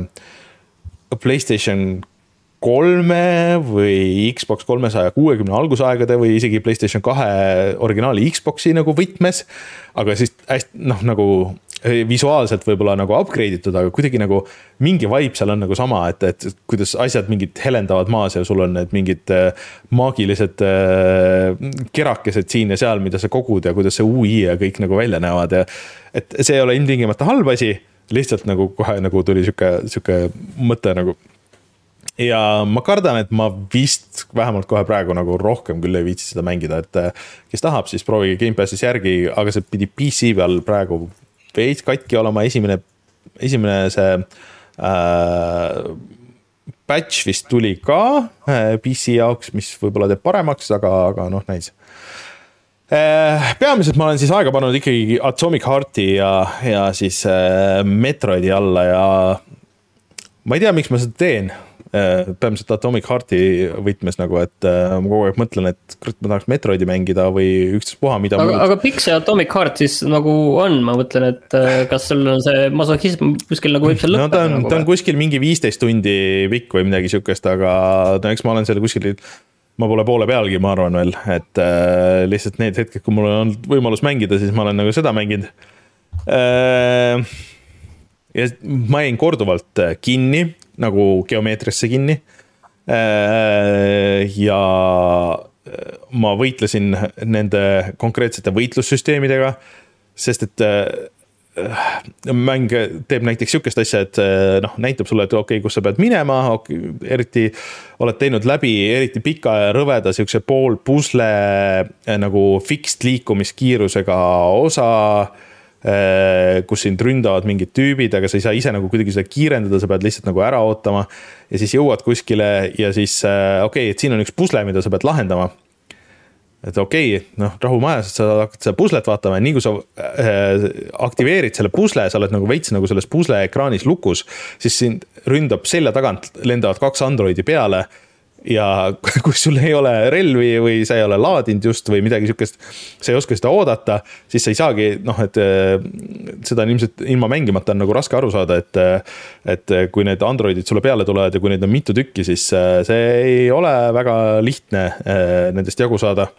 PlayStation kolme või Xbox kolmesaja kuuekümne algusaegade või isegi PlayStation kahe originaali Xboxi nagu võtmes, aga siis hästi, noh, nagu visuaalselt võib-olla nagu upgrade itud, aga kuidagi nagu mingi vibe seal on nagu sama, et, et kuidas asjad mingid helendavad maas ja sul on need mingid maagilised kerakesed siin ja seal, mida sa kogud ja kuidas see U I ja kõik nagu välja näevad ja et see ei ole ilmtingimata halb asi, lihtsalt nagu kohe nagu tuli siuke, siuke mõte nagu ja ma kardan, et ma vist vähemalt kohe praegu nagu rohkem küll ei viitsi seda mängida, et kes tahab, siis proovige Game Passis järgi, aga see pidi P C peal praegu veits katki olema, esimene, esimene see äh, patch vist tuli ka äh, P C jaoks, mis võib-olla teeb paremaks, aga, aga noh, näis. Äh, peamiselt ma olen siis aega pannud ikkagi Atomic Hearti ja, ja siis äh, Metroidi alla ja ma ei tea, miks ma seda teen. Peamiselt Atomic Hearti võtmes nagu, et ma kogu aeg mõtlen, et ma tahaks Metroidi mängida või ükstapuha mida aga, aga pikk see Atomic Heart siis nagu on, ma mõtlen, et kas sul on see masochism kuskil nagu võib seal lõppeda? No ta on, nagu ta on kuskil mingi viisteist tundi pikk või midagi sükest, aga no, eks ma olen seal kuskil, ma pole poole pealgi, ma arvan veel, et äh, lihtsalt need hetked, kui mul on võimalus mängida, siis ma olen nagu seda mänginud äh, ja ma jäin korduvalt kinni nagu geomeetriasse kinni ja ma võitlesin nende konkreetsete võitlussüsteemidega, sest et mäng teeb näiteks sihukest asja, et noh, näitab sulle, et okei okay,, kus sa pead minema, okay, eriti oled teinud läbi eriti pika ja rõveda sihukese pool pusle nagu fixed liikumiskiirusega osa, kus sind ründavad mingid tüübid, aga sa ei saa ise nagu kuidagi seda kiirendada, sa pead lihtsalt nagu ära ootama ja siis jõuad kuskile ja siis okei okay,, et siin on üks pusle, mida sa pead lahendama. Et okei, okay, noh, rahu majas, sa hakkad seda puslet vaatama ja nii kui sa äh, aktiveerid selle pusle, sa oled nagu veits nagu selles pusle ekraanis lukus, siis sind ründab selja tagant, lendavad kaks androidi peale ja kui sul ei ole relvi või sa ei ole laadinud just või midagi sihukest, sa ei oska seda oodata, siis sa ei saagi, noh, et seda on ilmselt ilma mängimata on nagu raske aru saada, et, et kui need androidid sulle peale tulevad ja kui neid on mitu tükki, siis see ei ole väga lihtne nendest jagu saada.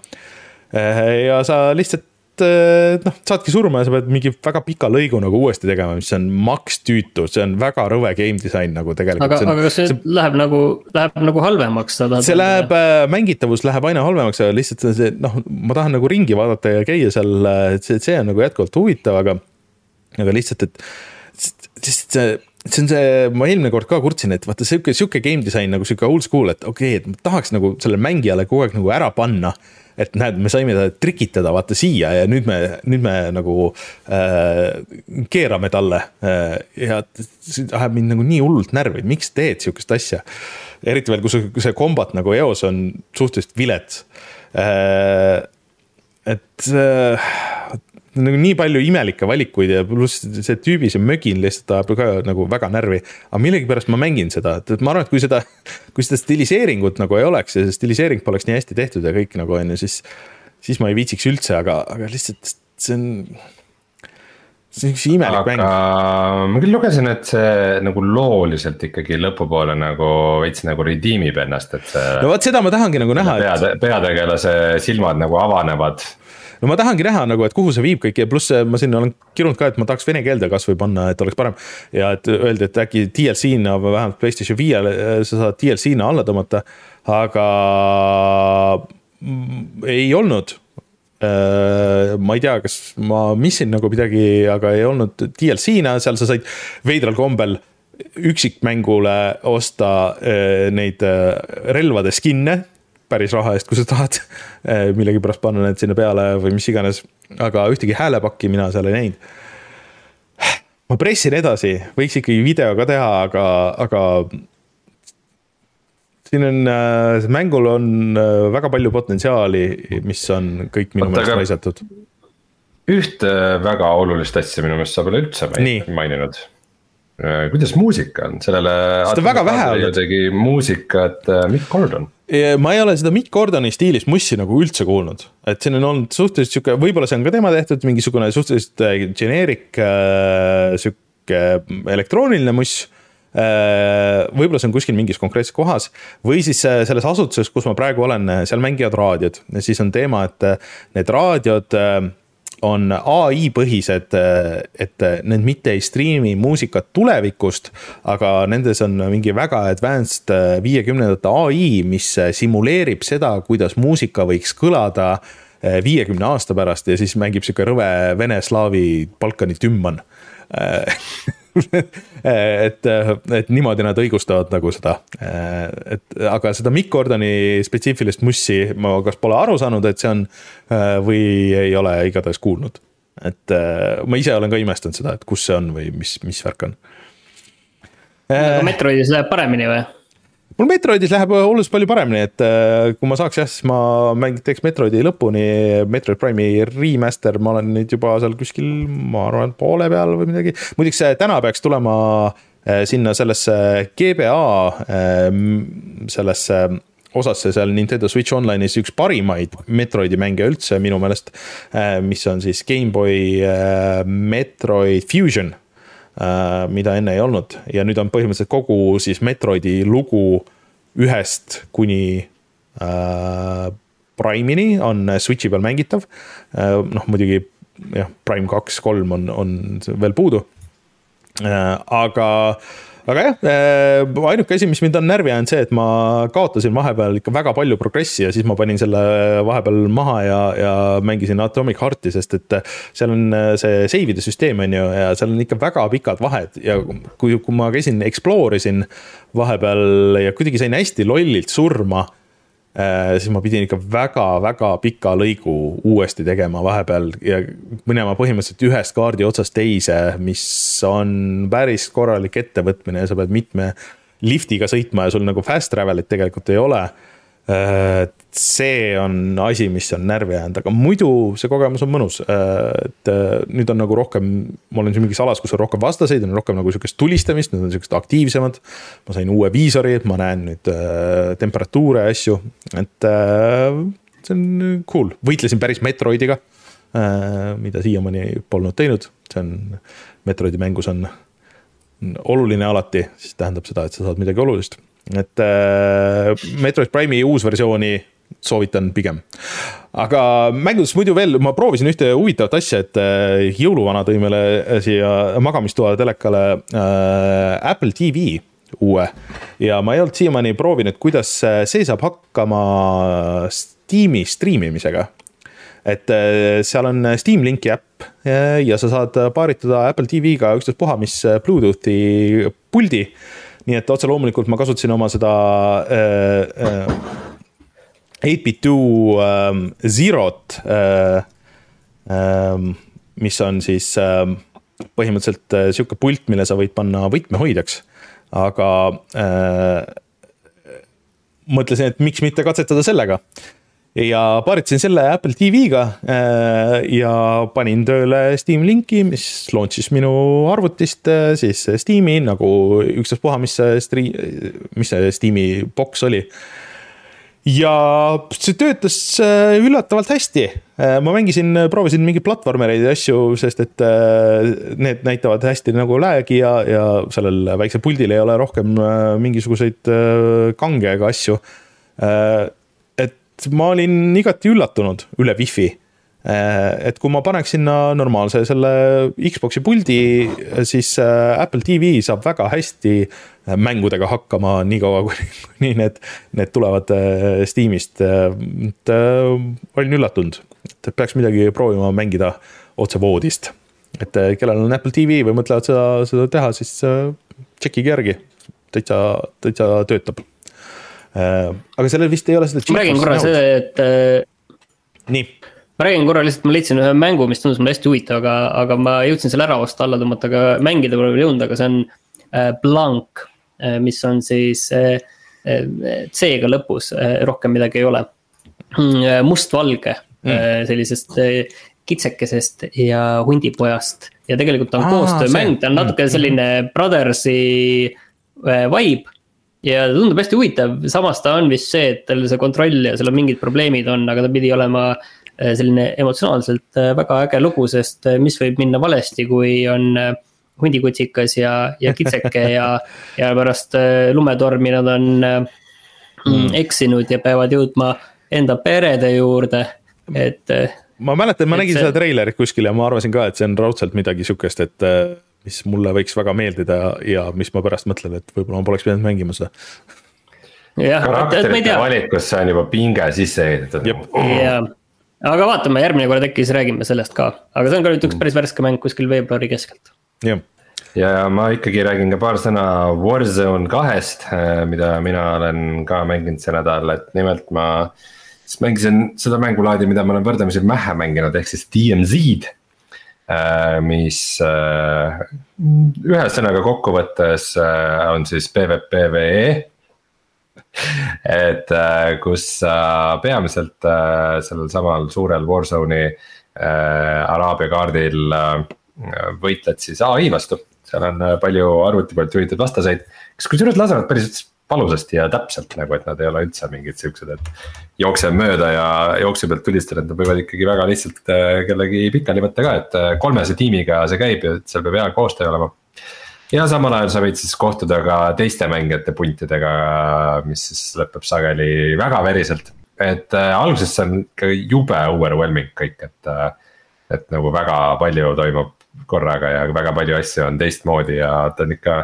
Ja sa lihtsalt noh, saadki surma ja sa pead mingi väga pika lõigu nagu uuesti tegema, mis on maks tüütu, see on väga rõve game design nagu tegelikult. Aga, on, aga kas see, see läheb nagu, läheb nagu halvemaks? See läheb, mängitavus läheb aina halvemaks, aga lihtsalt see, noh, ma tahan nagu ringi vaadata ja käia seal, see, see on nagu jätkuvalt huvitav, aga, aga lihtsalt, et lihtsalt see, see on see, ma eelmine kord ka kurtsin, et vaata siuke, siuke game design nagu siuke old school, et okei okay,, et ma tahaks nagu selle mängijale kogu aeg nagu ära panna, et näed, me saime ta trikitada vaata siia ja nüüd me, nüüd me nagu äh, keerame talle äh, ja see läheb mind nagu nii hullult närvi, miks teed siukest asja? Eriti veel, kui see, kui see kombat nagu eos on suhteliselt vilets. Äh, et äh, nagu nii palju imelikke valikuid ja pluss see tüübi, see mögin lihtsalt tahab ka nagu väga närvi, aga millegi pärast ma mängin seda, et ma arvan, et kui seda, kui seda stiliseeringut nagu ei oleks ja see stiliseering poleks nii hästi tehtud ja kõik nagu on ja siis, siis ma ei viitsiks üldse, aga, aga lihtsalt see on, see on üks imelik aga mäng. Ma küll lugesin, et see nagu looliselt ikkagi lõpupoole nagu veits nagu redeemib ennast, et see no vaat seda ma tahangi nagu näha, peade, et peategelase silmad nagu avanevad. No ma tahangi näha nagu, et kuhu see viib kõik ja pluss ma siin olen kirunud ka, et ma tahaks vene keelde kas või panna, et oleks parem ja et öeldi, et äkki D L C-na või vähemalt PlayStation viiele sa saad D L C-na alla tõmmata, aga ei olnud. Ma ei tea, kas ma missin nagu midagi, aga ei olnud D L C-na, seal sa said veidral kombel üksikmängule osta neid relvade skinne, päris raha eest, kui sa tahad millegi pärast panna need sinna peale või mis iganes, aga ühtegi häälepakki mina seal ei näinud. Ma pressin edasi, võiks ikkagi video ka teha, aga, aga siin on, mängul on väga palju potentsiaali, mis on kõik minu meelest raisatud. Ühte väga olulist asja minu meelest sa pole üldse maininud. Kuidas muusika on? Sellele seda väga vähe olnud. Tegi muusikat Mick Gordon. Ma ei ole seda Mick Gordoni stiilis mussi nagu üldse kuulnud, et siin on olnud suhteliselt siuke, võib-olla see on ka tema tehtud mingisugune suhteliselt generic siuke elektrooniline muss, võib-olla see on kuskil mingis konkreetses kohas või siis selles asutuses, kus ma praegu olen, seal mängivad raadiod ja siis on teema, et need raadiod on A I põhised, et need mitte ei striimi muusikat tulevikust, aga nendes on mingi väga advanced viiekümnendate A I, mis simuleerib seda, kuidas muusika võiks kõlada viiekümne aasta pärast ja siis mängib siuke rõve vene slaavi Balkani tümman. et, et niimoodi nad õigustavad nagu seda, et aga seda Mick Gordoni spetsiifilist mussi ma kas pole aru saanud, et see on või ei ole igatahes kuulnud, et ma ise olen ka imestanud seda, et kus see on või mis, mis värk on. Aga Metroidis läheb paremini või? Mul Metroidis läheb oluliselt palju paremini, et kui ma saaks jah, siis ma mäng, teeks Metroidi lõpuni, Metroid Prime'i remaster, ma olen nüüd juba seal kuskil, ma arvan, poole peal või midagi. Muiduks täna peaks tulema sinna sellesse G B A sellesse osasse seal Nintendo Switch Online'is üks parimaid Metroidi mänge üldse minu meelest, mis on siis Game Boy Metroid Fusion, mida enne ei olnud ja nüüd on põhimõtteliselt kogu siis Metroidi lugu ühest kuni äh, Prime'ini on Switchi peal mängitav, äh, noh muidugi jah, Prime kaks, kolm on, on veel puudu, äh, aga aga jah, ainuke asi, mis mind on närvi on see, et ma kaotasin vahepeal ikka väga palju progressi ja siis ma panin selle vahepeal maha ja, ja mängisin Atomic Hearti, sest et seal on see save'ide süsteem on ju ja seal on ikka väga pikad vahed ja kui, kui ma käisin explore'isin vahepeal ja kuidagi sain hästi lollilt surma, siis ma pidin ikka väga-väga pika lõigu uuesti tegema vahepeal ja minema põhimõtteliselt ühest kaardi otsast teise, mis on päris korralik ettevõtmine ja sa pead mitme liftiga sõitma ja sul nagu fast travelit tegelikult ei ole. See on asi, mis on närvi jäänud, aga muidu see kogemus on mõnus. Et nüüd on nagu rohkem, ma olen siin mingis alas, kus on rohkem vastaseid, on rohkem nagu sükest tulistamist, nüüd on sükest aktiivsemad. Ma sain uue viisori, ma näen nüüd temperatuure ja asju, et see on cool. Võitlesin päris Metroidiga, mida siiamaani polnud teinud. See on, Metroidi mängus on oluline alati, siis tähendab seda, et sa saad midagi olulist. Et äh, Metroid Prime'i uus versiooni soovitan pigem. Aga mängudes muidu veel, ma proovisin ühte huvitavat asja, et äh, jõuluvana tõi meile siia magamistoa telekale äh, Apple T V uue ja ma ei olnud siiamaani proovinud, kuidas see saab hakkama Steam'i striimimisega. Et äh, seal on Steam Linki äpp ja, ja sa saad paaritada Apple T V-ga üksteist puha, mis Bluetoothi puldi. Nii et otse loomulikult ma kasutasin oma seda äh, äh, eight bit two äh, Zerot, äh, äh, mis on siis äh, põhimõtteliselt äh, siuke pult, mille sa võid panna võtmehoidjaks. Aga äh, mõtlesin, et miks mitte katsetada sellega. Ja paaritasin selle Apple T V-ga ja panin tööle Steam Linki, mis launchis minu arvutist siis Steam'i, nagu üksteist puha, mis see, stri- mis see Steam'i box oli. Ja see töötas üllatavalt hästi. Ma mängisin, proovisin mingi platvormereid ja asju, sest et need näitavad hästi nagu läägi ja, ja sellel väikse puldil ei ole rohkem mingisuguseid kange ega asju. Ma olin igati üllatunud üle Wi-Fi, et kui ma paneks sinna normaalse selle Xboxi puldi, siis Apple T V saab väga hästi mängudega hakkama nii kaua, kui need, need tulevad Steamist. Et olin üllatunud, et peaks midagi proovima mängida otse voodist. Et kellel on Apple T V või mõtlevad seda, seda teha, siis tšekkige järgi, täitsa, täitsa töötab. Aga sellel vist ei ole seda ma räägin korra see, et nii. ma räägin korra lihtsalt, ma leidsin ühe mängu, mis tundus mulle hästi huvitav, aga, aga ma jõudsin selle ära osta alla tõmmata, aga mängida pole veel jõudnud, aga see on Blank, mis on siis C-ga lõpus, rohkem midagi ei ole, mustvalge mm. sellisest kitsekesest ja hundipojast ja tegelikult on Aa, koostöömäng, ta on natuke selline Brothersi vibe ja ta tundub hästi huvitav, samas ta on vist see, et tal see kontroll ja seal on mingid probleemid on, aga ta pidi olema selline emotsionaalselt väga äge lugu, sest mis võib minna valesti, kui on hundikutsikas ja, ja kitseke ja, ja pärast lumetormi nad on mm. eksinud ja peavad jõudma enda perede juurde, et ma mäletan, ma nägin see... seda treilerit kuskil ja ma arvasin ka, et see on raudselt midagi sükest, et mis mulle võiks väga meeldida ja mis ma pärast mõtlen, et võib-olla ma poleks pidanud mängima seda. Jah, karakterite valikus see on juba pinge sisse ehitatud. Ja, aga vaatame, järgmine kord äkki siis räägime sellest ka. Aga see on ka nüüd üks päris värske mäng kuskil veebruari keskelt. Jah. Ja ma ikkagi räägin ka paar sõna Warzone kahest, mida mina olen ka mänginud see nädal, et nimelt ma mängisin seda mängulaadi, mida ma olen võrdlemisi vähe mänginud, ehk siis D M Z-d. Mis ühe sõnaga kokku võttes on siis PvPvE, et kus peamiselt sellel samal suurel Warzone'i Araabia kaardil võitled siis A I vastu, seal on palju arvuti poolt juhitud vastaseid, kes kusjuures lasevad päris palusasti ja täpselt nagu, et nad ei ole üldse mingid siuksed, et jookse mööda ja jookse pealt tulistada, et nad võivad ikkagi väga lihtsalt kellegi pikali võtta ka, et kolmese tiimiga see käib ja seal peab hea koostöö olema. Ja samal ajal sa võid siis kohtuda ka teiste mängijate puntidega, mis siis lõpeb sageli väga veriselt. Et äh, alguses see on ikka jube overwhelming kõik, et, et nagu väga palju toimub korraga ja väga palju asju on teistmoodi ja ta on ikka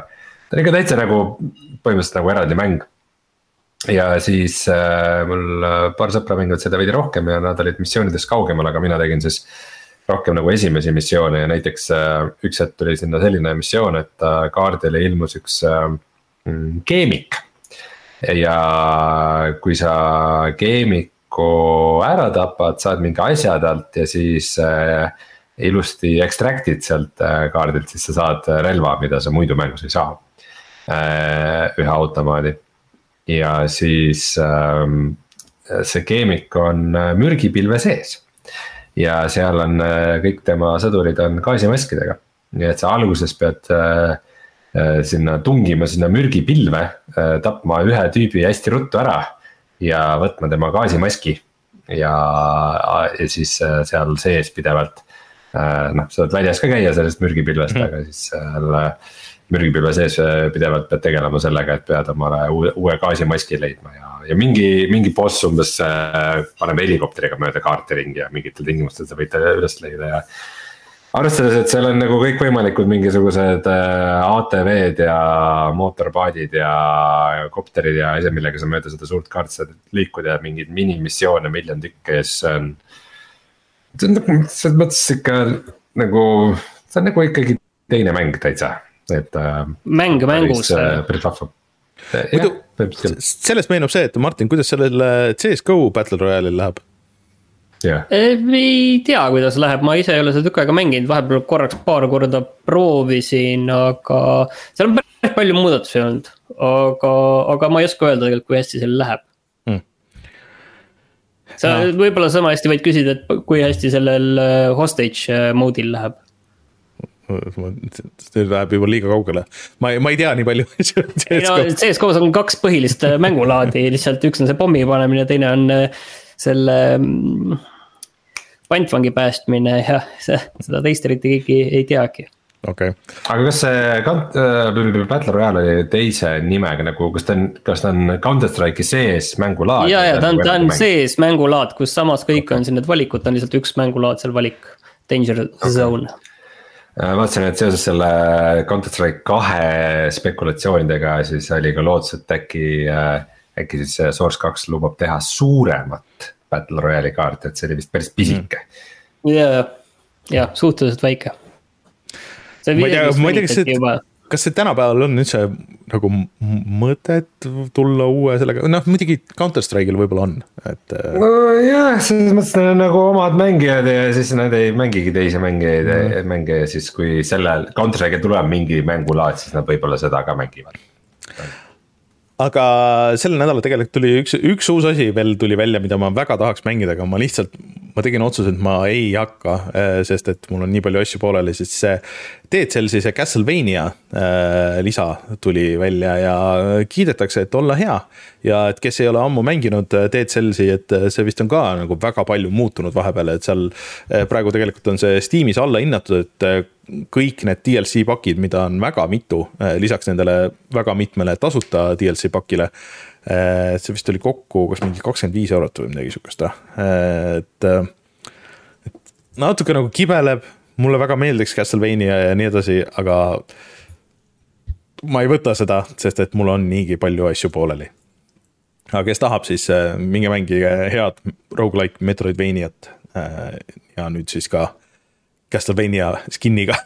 ta on ikka täitsa nagu põhimõtteliselt nagu eraldi mäng. Ja siis äh, mul paar sõpra mängivad seda veidi rohkem ja nad olid missioonidest kaugemal, aga mina tegin siis rohkem nagu esimesi missioone ja näiteks äh, üks hetk tuli sinna selline missioon, et äh, kaardile ilmus üks äh, keemik. Ja kui sa keemiku ära tapad, saad mingi asja talt ja siis äh, ilusti ekstraktid sealt äh, kaardilt, siis sa saad relva, mida sa muidu mängus ei saa äh,. Ühe automaadi ja siis äh, see keemik on mürgipilve sees. Ja seal on kõik tema sõdurid on gaasimaskidega. Nii et sa alguses pead äh, sinna tungima sinna mürgipilve, äh, tapma ühe tüübi hästi ruttu ära ja võtma tema gaasimaski. Ja, ja siis äh, seal sees pidevalt, äh, noh, sa saad väljas ka käia sellest mürgipilvest, mm. aga siis seal äh, mürgipilve sees pidevalt pead tegelema sellega, et pead omale uue, uue gaasimaski leidma ja ja mingi, mingi boss umbes äh, paneb helikopteriga mööda kaarti ringi ja mingitel tingimustel sa võid üles leida ja arvestades, et seal on nagu kõikvõimalikud mingisugused äh, A T V-d ja mootorpaadid ja kopterid ja asjad, millega sa mööda seda suurt kaarti saad liikuda ja mingid minimissioone miljon tükke ja siis on see on nagu, selles mõttes ikka nagu, see on nagu ikkagi teine mäng täitsa, et äh, mäng mängus päris vahva. Muidu, sellest meenub see, et Martin, kuidas sellele C S G O Battle Royale'il läheb? Yeah. Ei tea, kuidas läheb, ma ise ei ole seda tükk aega mänginud, vahepeal korraks paar korda proovisin, aga seal on päris palju muudatusi olnud, aga, aga ma ei oska öelda tegelikult, kui hästi seal läheb. Hmm. Sa no. Võib-olla sama hästi võid küsida, et kui hästi sellel hostage moodil läheb. See läheb juba liiga kaugele. Ma ei, ma ei tea nii palju. No, C S G O-s on kaks põhilist mängulaadi, lihtsalt üks on see pommi panemine, teine on selle pantvangi päästmine ja see, seda teist eriti keegi ei teagi. Okay. Aga kas see kant, äh, Battle Royale oli teise nimega nagu, kas ta on, kas ta on Counter-Strike'i sees mängulaad? Ja, ja ta on, ta on sees mängulaad, kus samas kõik okay. on siin need valikud, ta on lihtsalt üks mängulaad seal valik, Danger okay. Zone. Vaatasin, et seoses selle Counter-Strike kahe spekulatsioonidega siis oli ka lootus, et äkki, äkki siis Source kaks lubab teha suuremat Battle Royale'i kaarti, et see oli vist päris pisike. Ja, ja suhteliselt väike. Ma ei tea, ma ei tea, kas see, kas see tänapäeval on üldse nagu mõtet tulla uue sellega, noh muidugi Counter-Strike'il võib-olla on, et no jah, selles mõttes need on nagu omad mängijad ja siis nad ei mängigi teisi mängijaid mm. mänge ja siis kui sellel Counter-Strike'il tuleb mingi mängulaad, siis nad võib-olla seda ka mängivad. Aga selle nädala tegelikult tuli üks, üks uus asi veel tuli välja, mida ma väga tahaks mängida, aga ma lihtsalt, ma tegin otsuse, et ma ei hakka, sest et mul on nii palju asju pooleli, sest see Dead Cellsi see Castlevania äh, lisa tuli välja ja kiidetakse, et olla hea ja et kes ei ole ammu mänginud Dead Cellsi, et see vist on ka nagu väga palju muutunud vahepeal, et seal praegu tegelikult on see Steamis alla hinnatud, et kõik need D L C pakid, mida on väga mitu, lisaks nendele väga mitmele tasuta D L C pakile, see vist oli kokku kas mingi kakskümmend viis eurot või midagi sukast, et, et natuke nagu kibeleb, mulle väga meeldiks Castlevania ja nii edasi, aga ma ei võta seda, sest et mul on niigi palju asju pooleli. Aga kes tahab, siis minge mängige head roguelike Metroidvaniat ja nüüd siis ka Castlevania skinniga.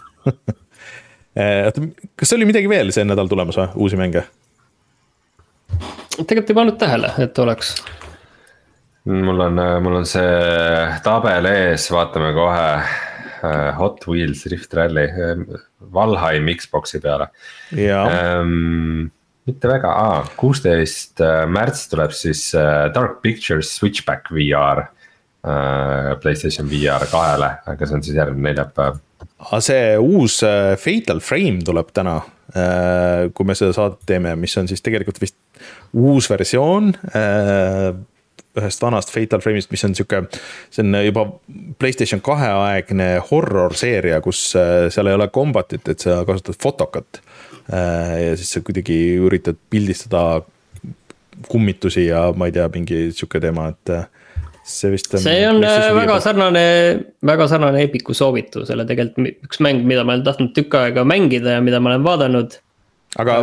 Kas oli midagi veel see nädal tulemas või? Uusi mänge? Tegelikult ei pannud tähele, et oleks. Mul on, mul on see tabel ees, vaatame kohe Hot Wheels Rift Rally Valheim Xboxi peale. Ähm, mitte väga, aa, kuusteist märts tuleb siis Dark Pictures Switchback V R PlayStation V R kahele, aga see on siis järgmine neljapäev. See uus Fatal Frame tuleb täna, kui me seda saadet teeme, mis on siis tegelikult vist uus versioon ühest vanast Fatal Frame'ist, mis on siuke, see on juba PlayStation kahe aegne horror seeria, kus seal ei ole kombatit, et sa kasutad fotokat ja siis sa kuidagi üritad pildistada kummitusi ja ma ei tea, mingi siuke teema, et see vist on, see on väga sarnane, väga sarnane Epiku soovitusele tegelikult üks mäng, mida ma olen tahtnud tükk aega mängida ja mida ma olen vaadanud. aga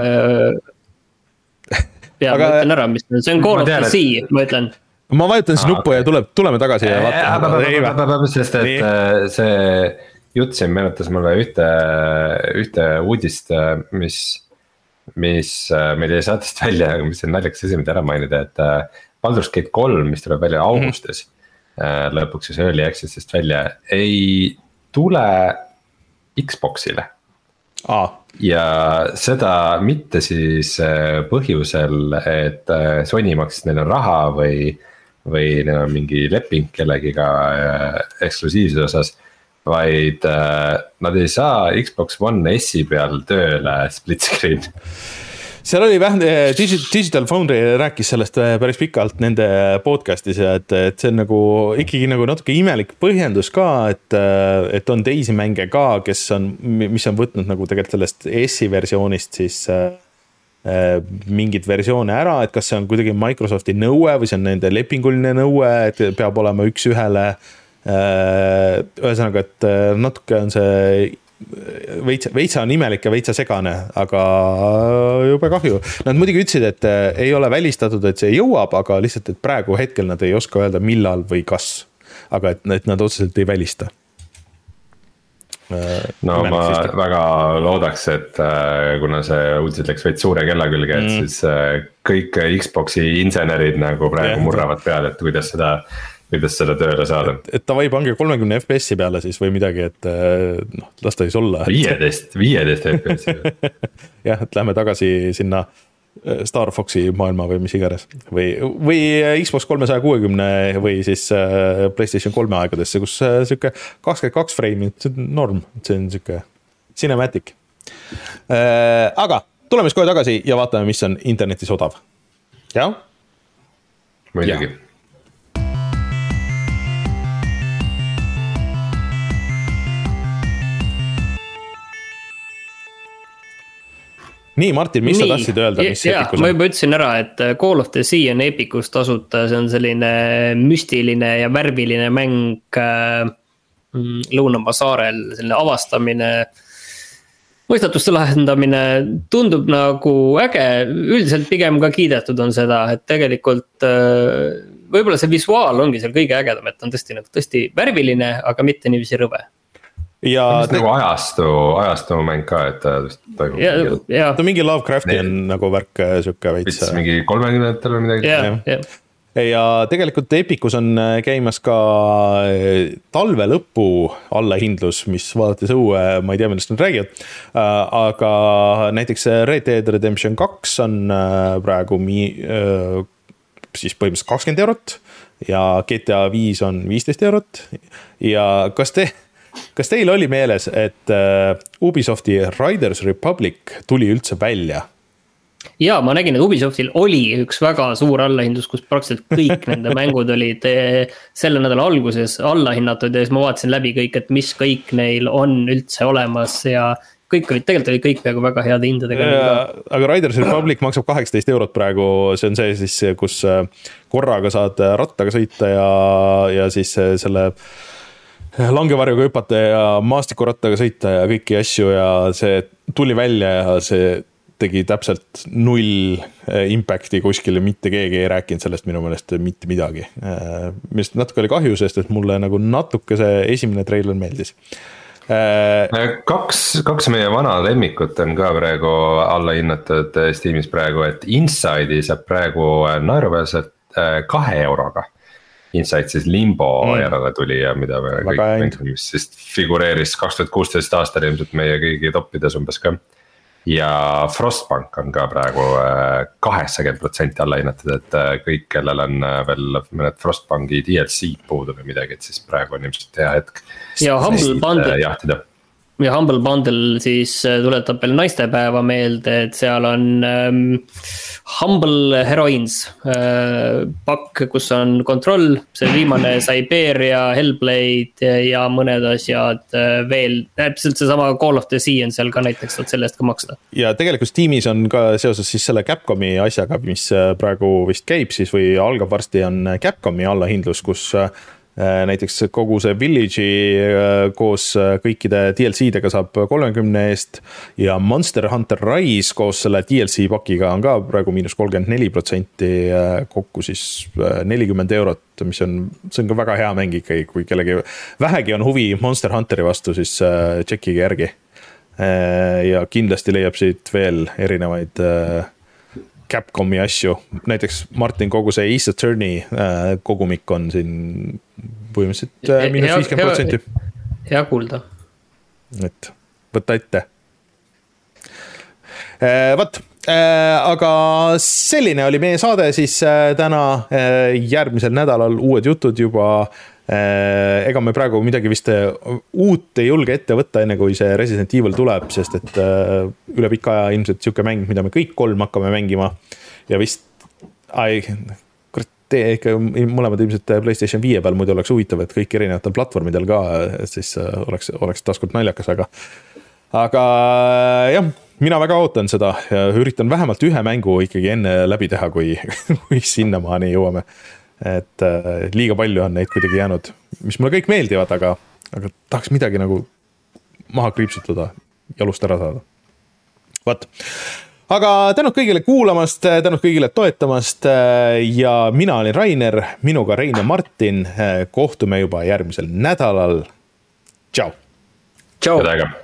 ja aga... ma ütlen ära, mis see on Call of the Sea, ma ütlen. Ma vajutan siis nuppu ja tuleb, tuleme tagasi ja vaatame. Sest et see jutt siin meenutas mulle ühte, ühte uudist, mis, mis meil jäi saatest välja, mis on naljakas asi, mida ära mainida, et Baldur's Gate kolm, mis tuleb välja augustis, mm-hmm. lõpuks siis Early Accessist välja, ei tule Xboxile. Aa. Ja seda mitte siis põhjusel, et Sony maksis neile raha või või neil on mingi leping kellegiga eksklusiivsuse osas, vaid nad ei saa Xbox One S-i peal tööle split screen. Seal oli vähem, Digital Foundry rääkis sellest päris pikalt nende podcastis, et, et see on nagu ikkagi nagu natuke imelik põhjendus ka, et, et on teisi mänge ka, kes on, mis on võtnud nagu tegelikult sellest S-i versioonist siis mingid versioone ära, et kas see on kuidagi Microsofti nõue või see on nende lepinguline nõue, et peab olema üks ühele. Ühesõnaga, et natuke on see veitsa, veitsa on imelik ja veitsa segane, aga jube kahju. Nad muidugi ütlesid, et ei ole välistatud, et see jõuab, aga lihtsalt, et praegu hetkel nad ei oska öelda millal või kas, aga et, et nad otseselt ei välista. No ma süsteem. Väga loodaks, et kuna see uudised läks veits suure kella külge, et mm. siis kõik Xboxi insenerid nagu praegu yeah. murravad peale, et kuidas seda, kuidas seda tööle saada. Et, et ta või pange kolmekümne F P S-i peale siis või midagi, et noh, las ta siis olla. viieteist, viieteist F P S-i. jah, et lähme tagasi sinna Star Foxi maailma või mis iganes või, või Xbox kolmesaja kuuekümne või siis PlayStation kolme aegadesse, kus siuke kakskümmend kaks frame, see on norm, see on siuke cinematic. Aga tuleme siis kohe tagasi ja vaatame, mis on internetis odav. Jah? Muidugi. Nii, Martin, mis Nii, sa tahtsid öelda, mis ja, Epicus on? Ma juba ütlesin ära, et Call of the Sea on Epicus tasuta, see on selline müstiline ja värviline mäng Lõunamaa saarel, selline avastamine, mõistatuste lahendamine, tundub nagu äge, üldiselt pigem ka kiidetud on seda, et tegelikult võib-olla see visuaal ongi seal kõige ägedam, et on tõesti, tõesti värviline, aga mitte niiviisi rõve. Ja te... nagu ajastu, ajastu mäng ka, et toimub ja, ja. Ta mingi Lovecrafti on nagu värk sükke veits. Mingi kolmekümnendatel või midagi. Ja, ja. ja tegelikult Epicus on käimas ka talve lõpu allahindlus, mis vaadates õue, ma ei tea, millest nad räägivad. Aga näiteks Red Dead Redemption kaks on praegu mi, siis põhimõtteliselt kakskümmend eurot ja G T A viis on viisteist eurot. Ja kas te... Kas teil oli meeles, et Ubisofti Riders Republic tuli üldse välja? Jaa, ma nägin, et Ubisoftil oli üks väga suur allahindlus, kus praktiliselt kõik nende mängud olid selle nädala alguses allahinnatud ja siis ma vaatasin läbi kõik, et mis kõik neil on üldse olemas ja kõik olid, tegelikult olid kõik peaaegu väga heade hindadega. Aga Riders Republic maksab kaheksateist eurot praegu, see on see siis, kus korraga saad rattaga sõita ja, ja siis selle langevarjuga hüpata ja maastikurattaga sõita ja kõiki asju ja see tuli välja ja see tegi täpselt null impacti kuskile, mitte keegi ei rääkinud sellest minu meelest mitte midagi. Millest natuke oli kahju, sest et mulle nagu natuke see esimene trailer meeldis. Kaks, kaks meie vana lemmikut on ka praegu alla hinnatud Steamis praegu, et Inside'i saab praegu naeruväärselt kahe euroga. Insight siis Limbo mm. järele tuli ja mida me kõik mängime, mis siis figureeris kaks tuhat kuusteist aastal ilmselt meie kõigi toppides umbes ka. Ja Frostpunk on ka praegu kaheksakümmend protsenti alla hinnatud, et kõik, kellel on veel mõned Frostpunki D L C puudu või midagi, et siis praegu on ilmselt hea hetk. Ja Humble Bundle, jahtida. Ja Humble Bundle siis tuletab veel naistepäeva meelde, et seal on ähm, Humble Heroines äh, pakk, kus on Control, see viimane Siberia, Hellblade ja mõned asjad äh, veel. Täpselt see sama Call of the Sea on seal ka näiteks, et selle eest ka maksta. Ja tegelikult Steamis on ka seoses siis selle Capcomi asjaga, mis praegu vist käib siis või algab varsti on Capcomi allahindlus, kus näiteks kogu see Village'i koos kõikide D L C-dega saab kolmekümne eest ja Monster Hunter Rise koos selle D L C pakiga on ka praegu miinus kolmkümmend neli protsenti kokku siis nelikümmend eurot, mis on, see on ka väga hea mäng ikkagi, kui kellegi vähegi on huvi Monster Hunteri vastu, siis tšekkige järgi. Ja kindlasti leiab siit veel erinevaid Capcomi asju, näiteks Martin, kogu see Ace Attorney kogumik on siin põhimõtteliselt miinus viiskümmend protsenti. Hea kuulda. Et võtta ette. Võt, aga selline oli meie saade siis täna, järgmisel nädalal uued jutud juba. Ega me praegu midagi vist uut ei julge ette võtta, enne kui see Resident Evil tuleb, sest et üle pika aja ilmselt siuke mäng, mida me kõik kolm hakkame mängima ja vist ai, kurat, ikka mõlemad ilmselt PlayStation viie peal, muidu oleks huvitav, et kõik erinevatel platvormidel ka siis oleks, oleks taskult naljakas, aga aga jah, mina väga ootan seda ja üritan vähemalt ühe mängu ikkagi enne läbi teha, kui, kui sinnamaani jõuame. Et liiga palju on neid kuidagi jäänud, mis mulle kõik meeldivad, aga, aga tahaks midagi nagu maha kriipsutada, jalust ära saada. Vaat. Aga tänud kõigile kuulamast, tänud kõigile toetamast ja mina olin Rainer, minuga Rein ja Martin. Kohtume juba järgmisel nädalal. Tšau. Tšau. Tšau.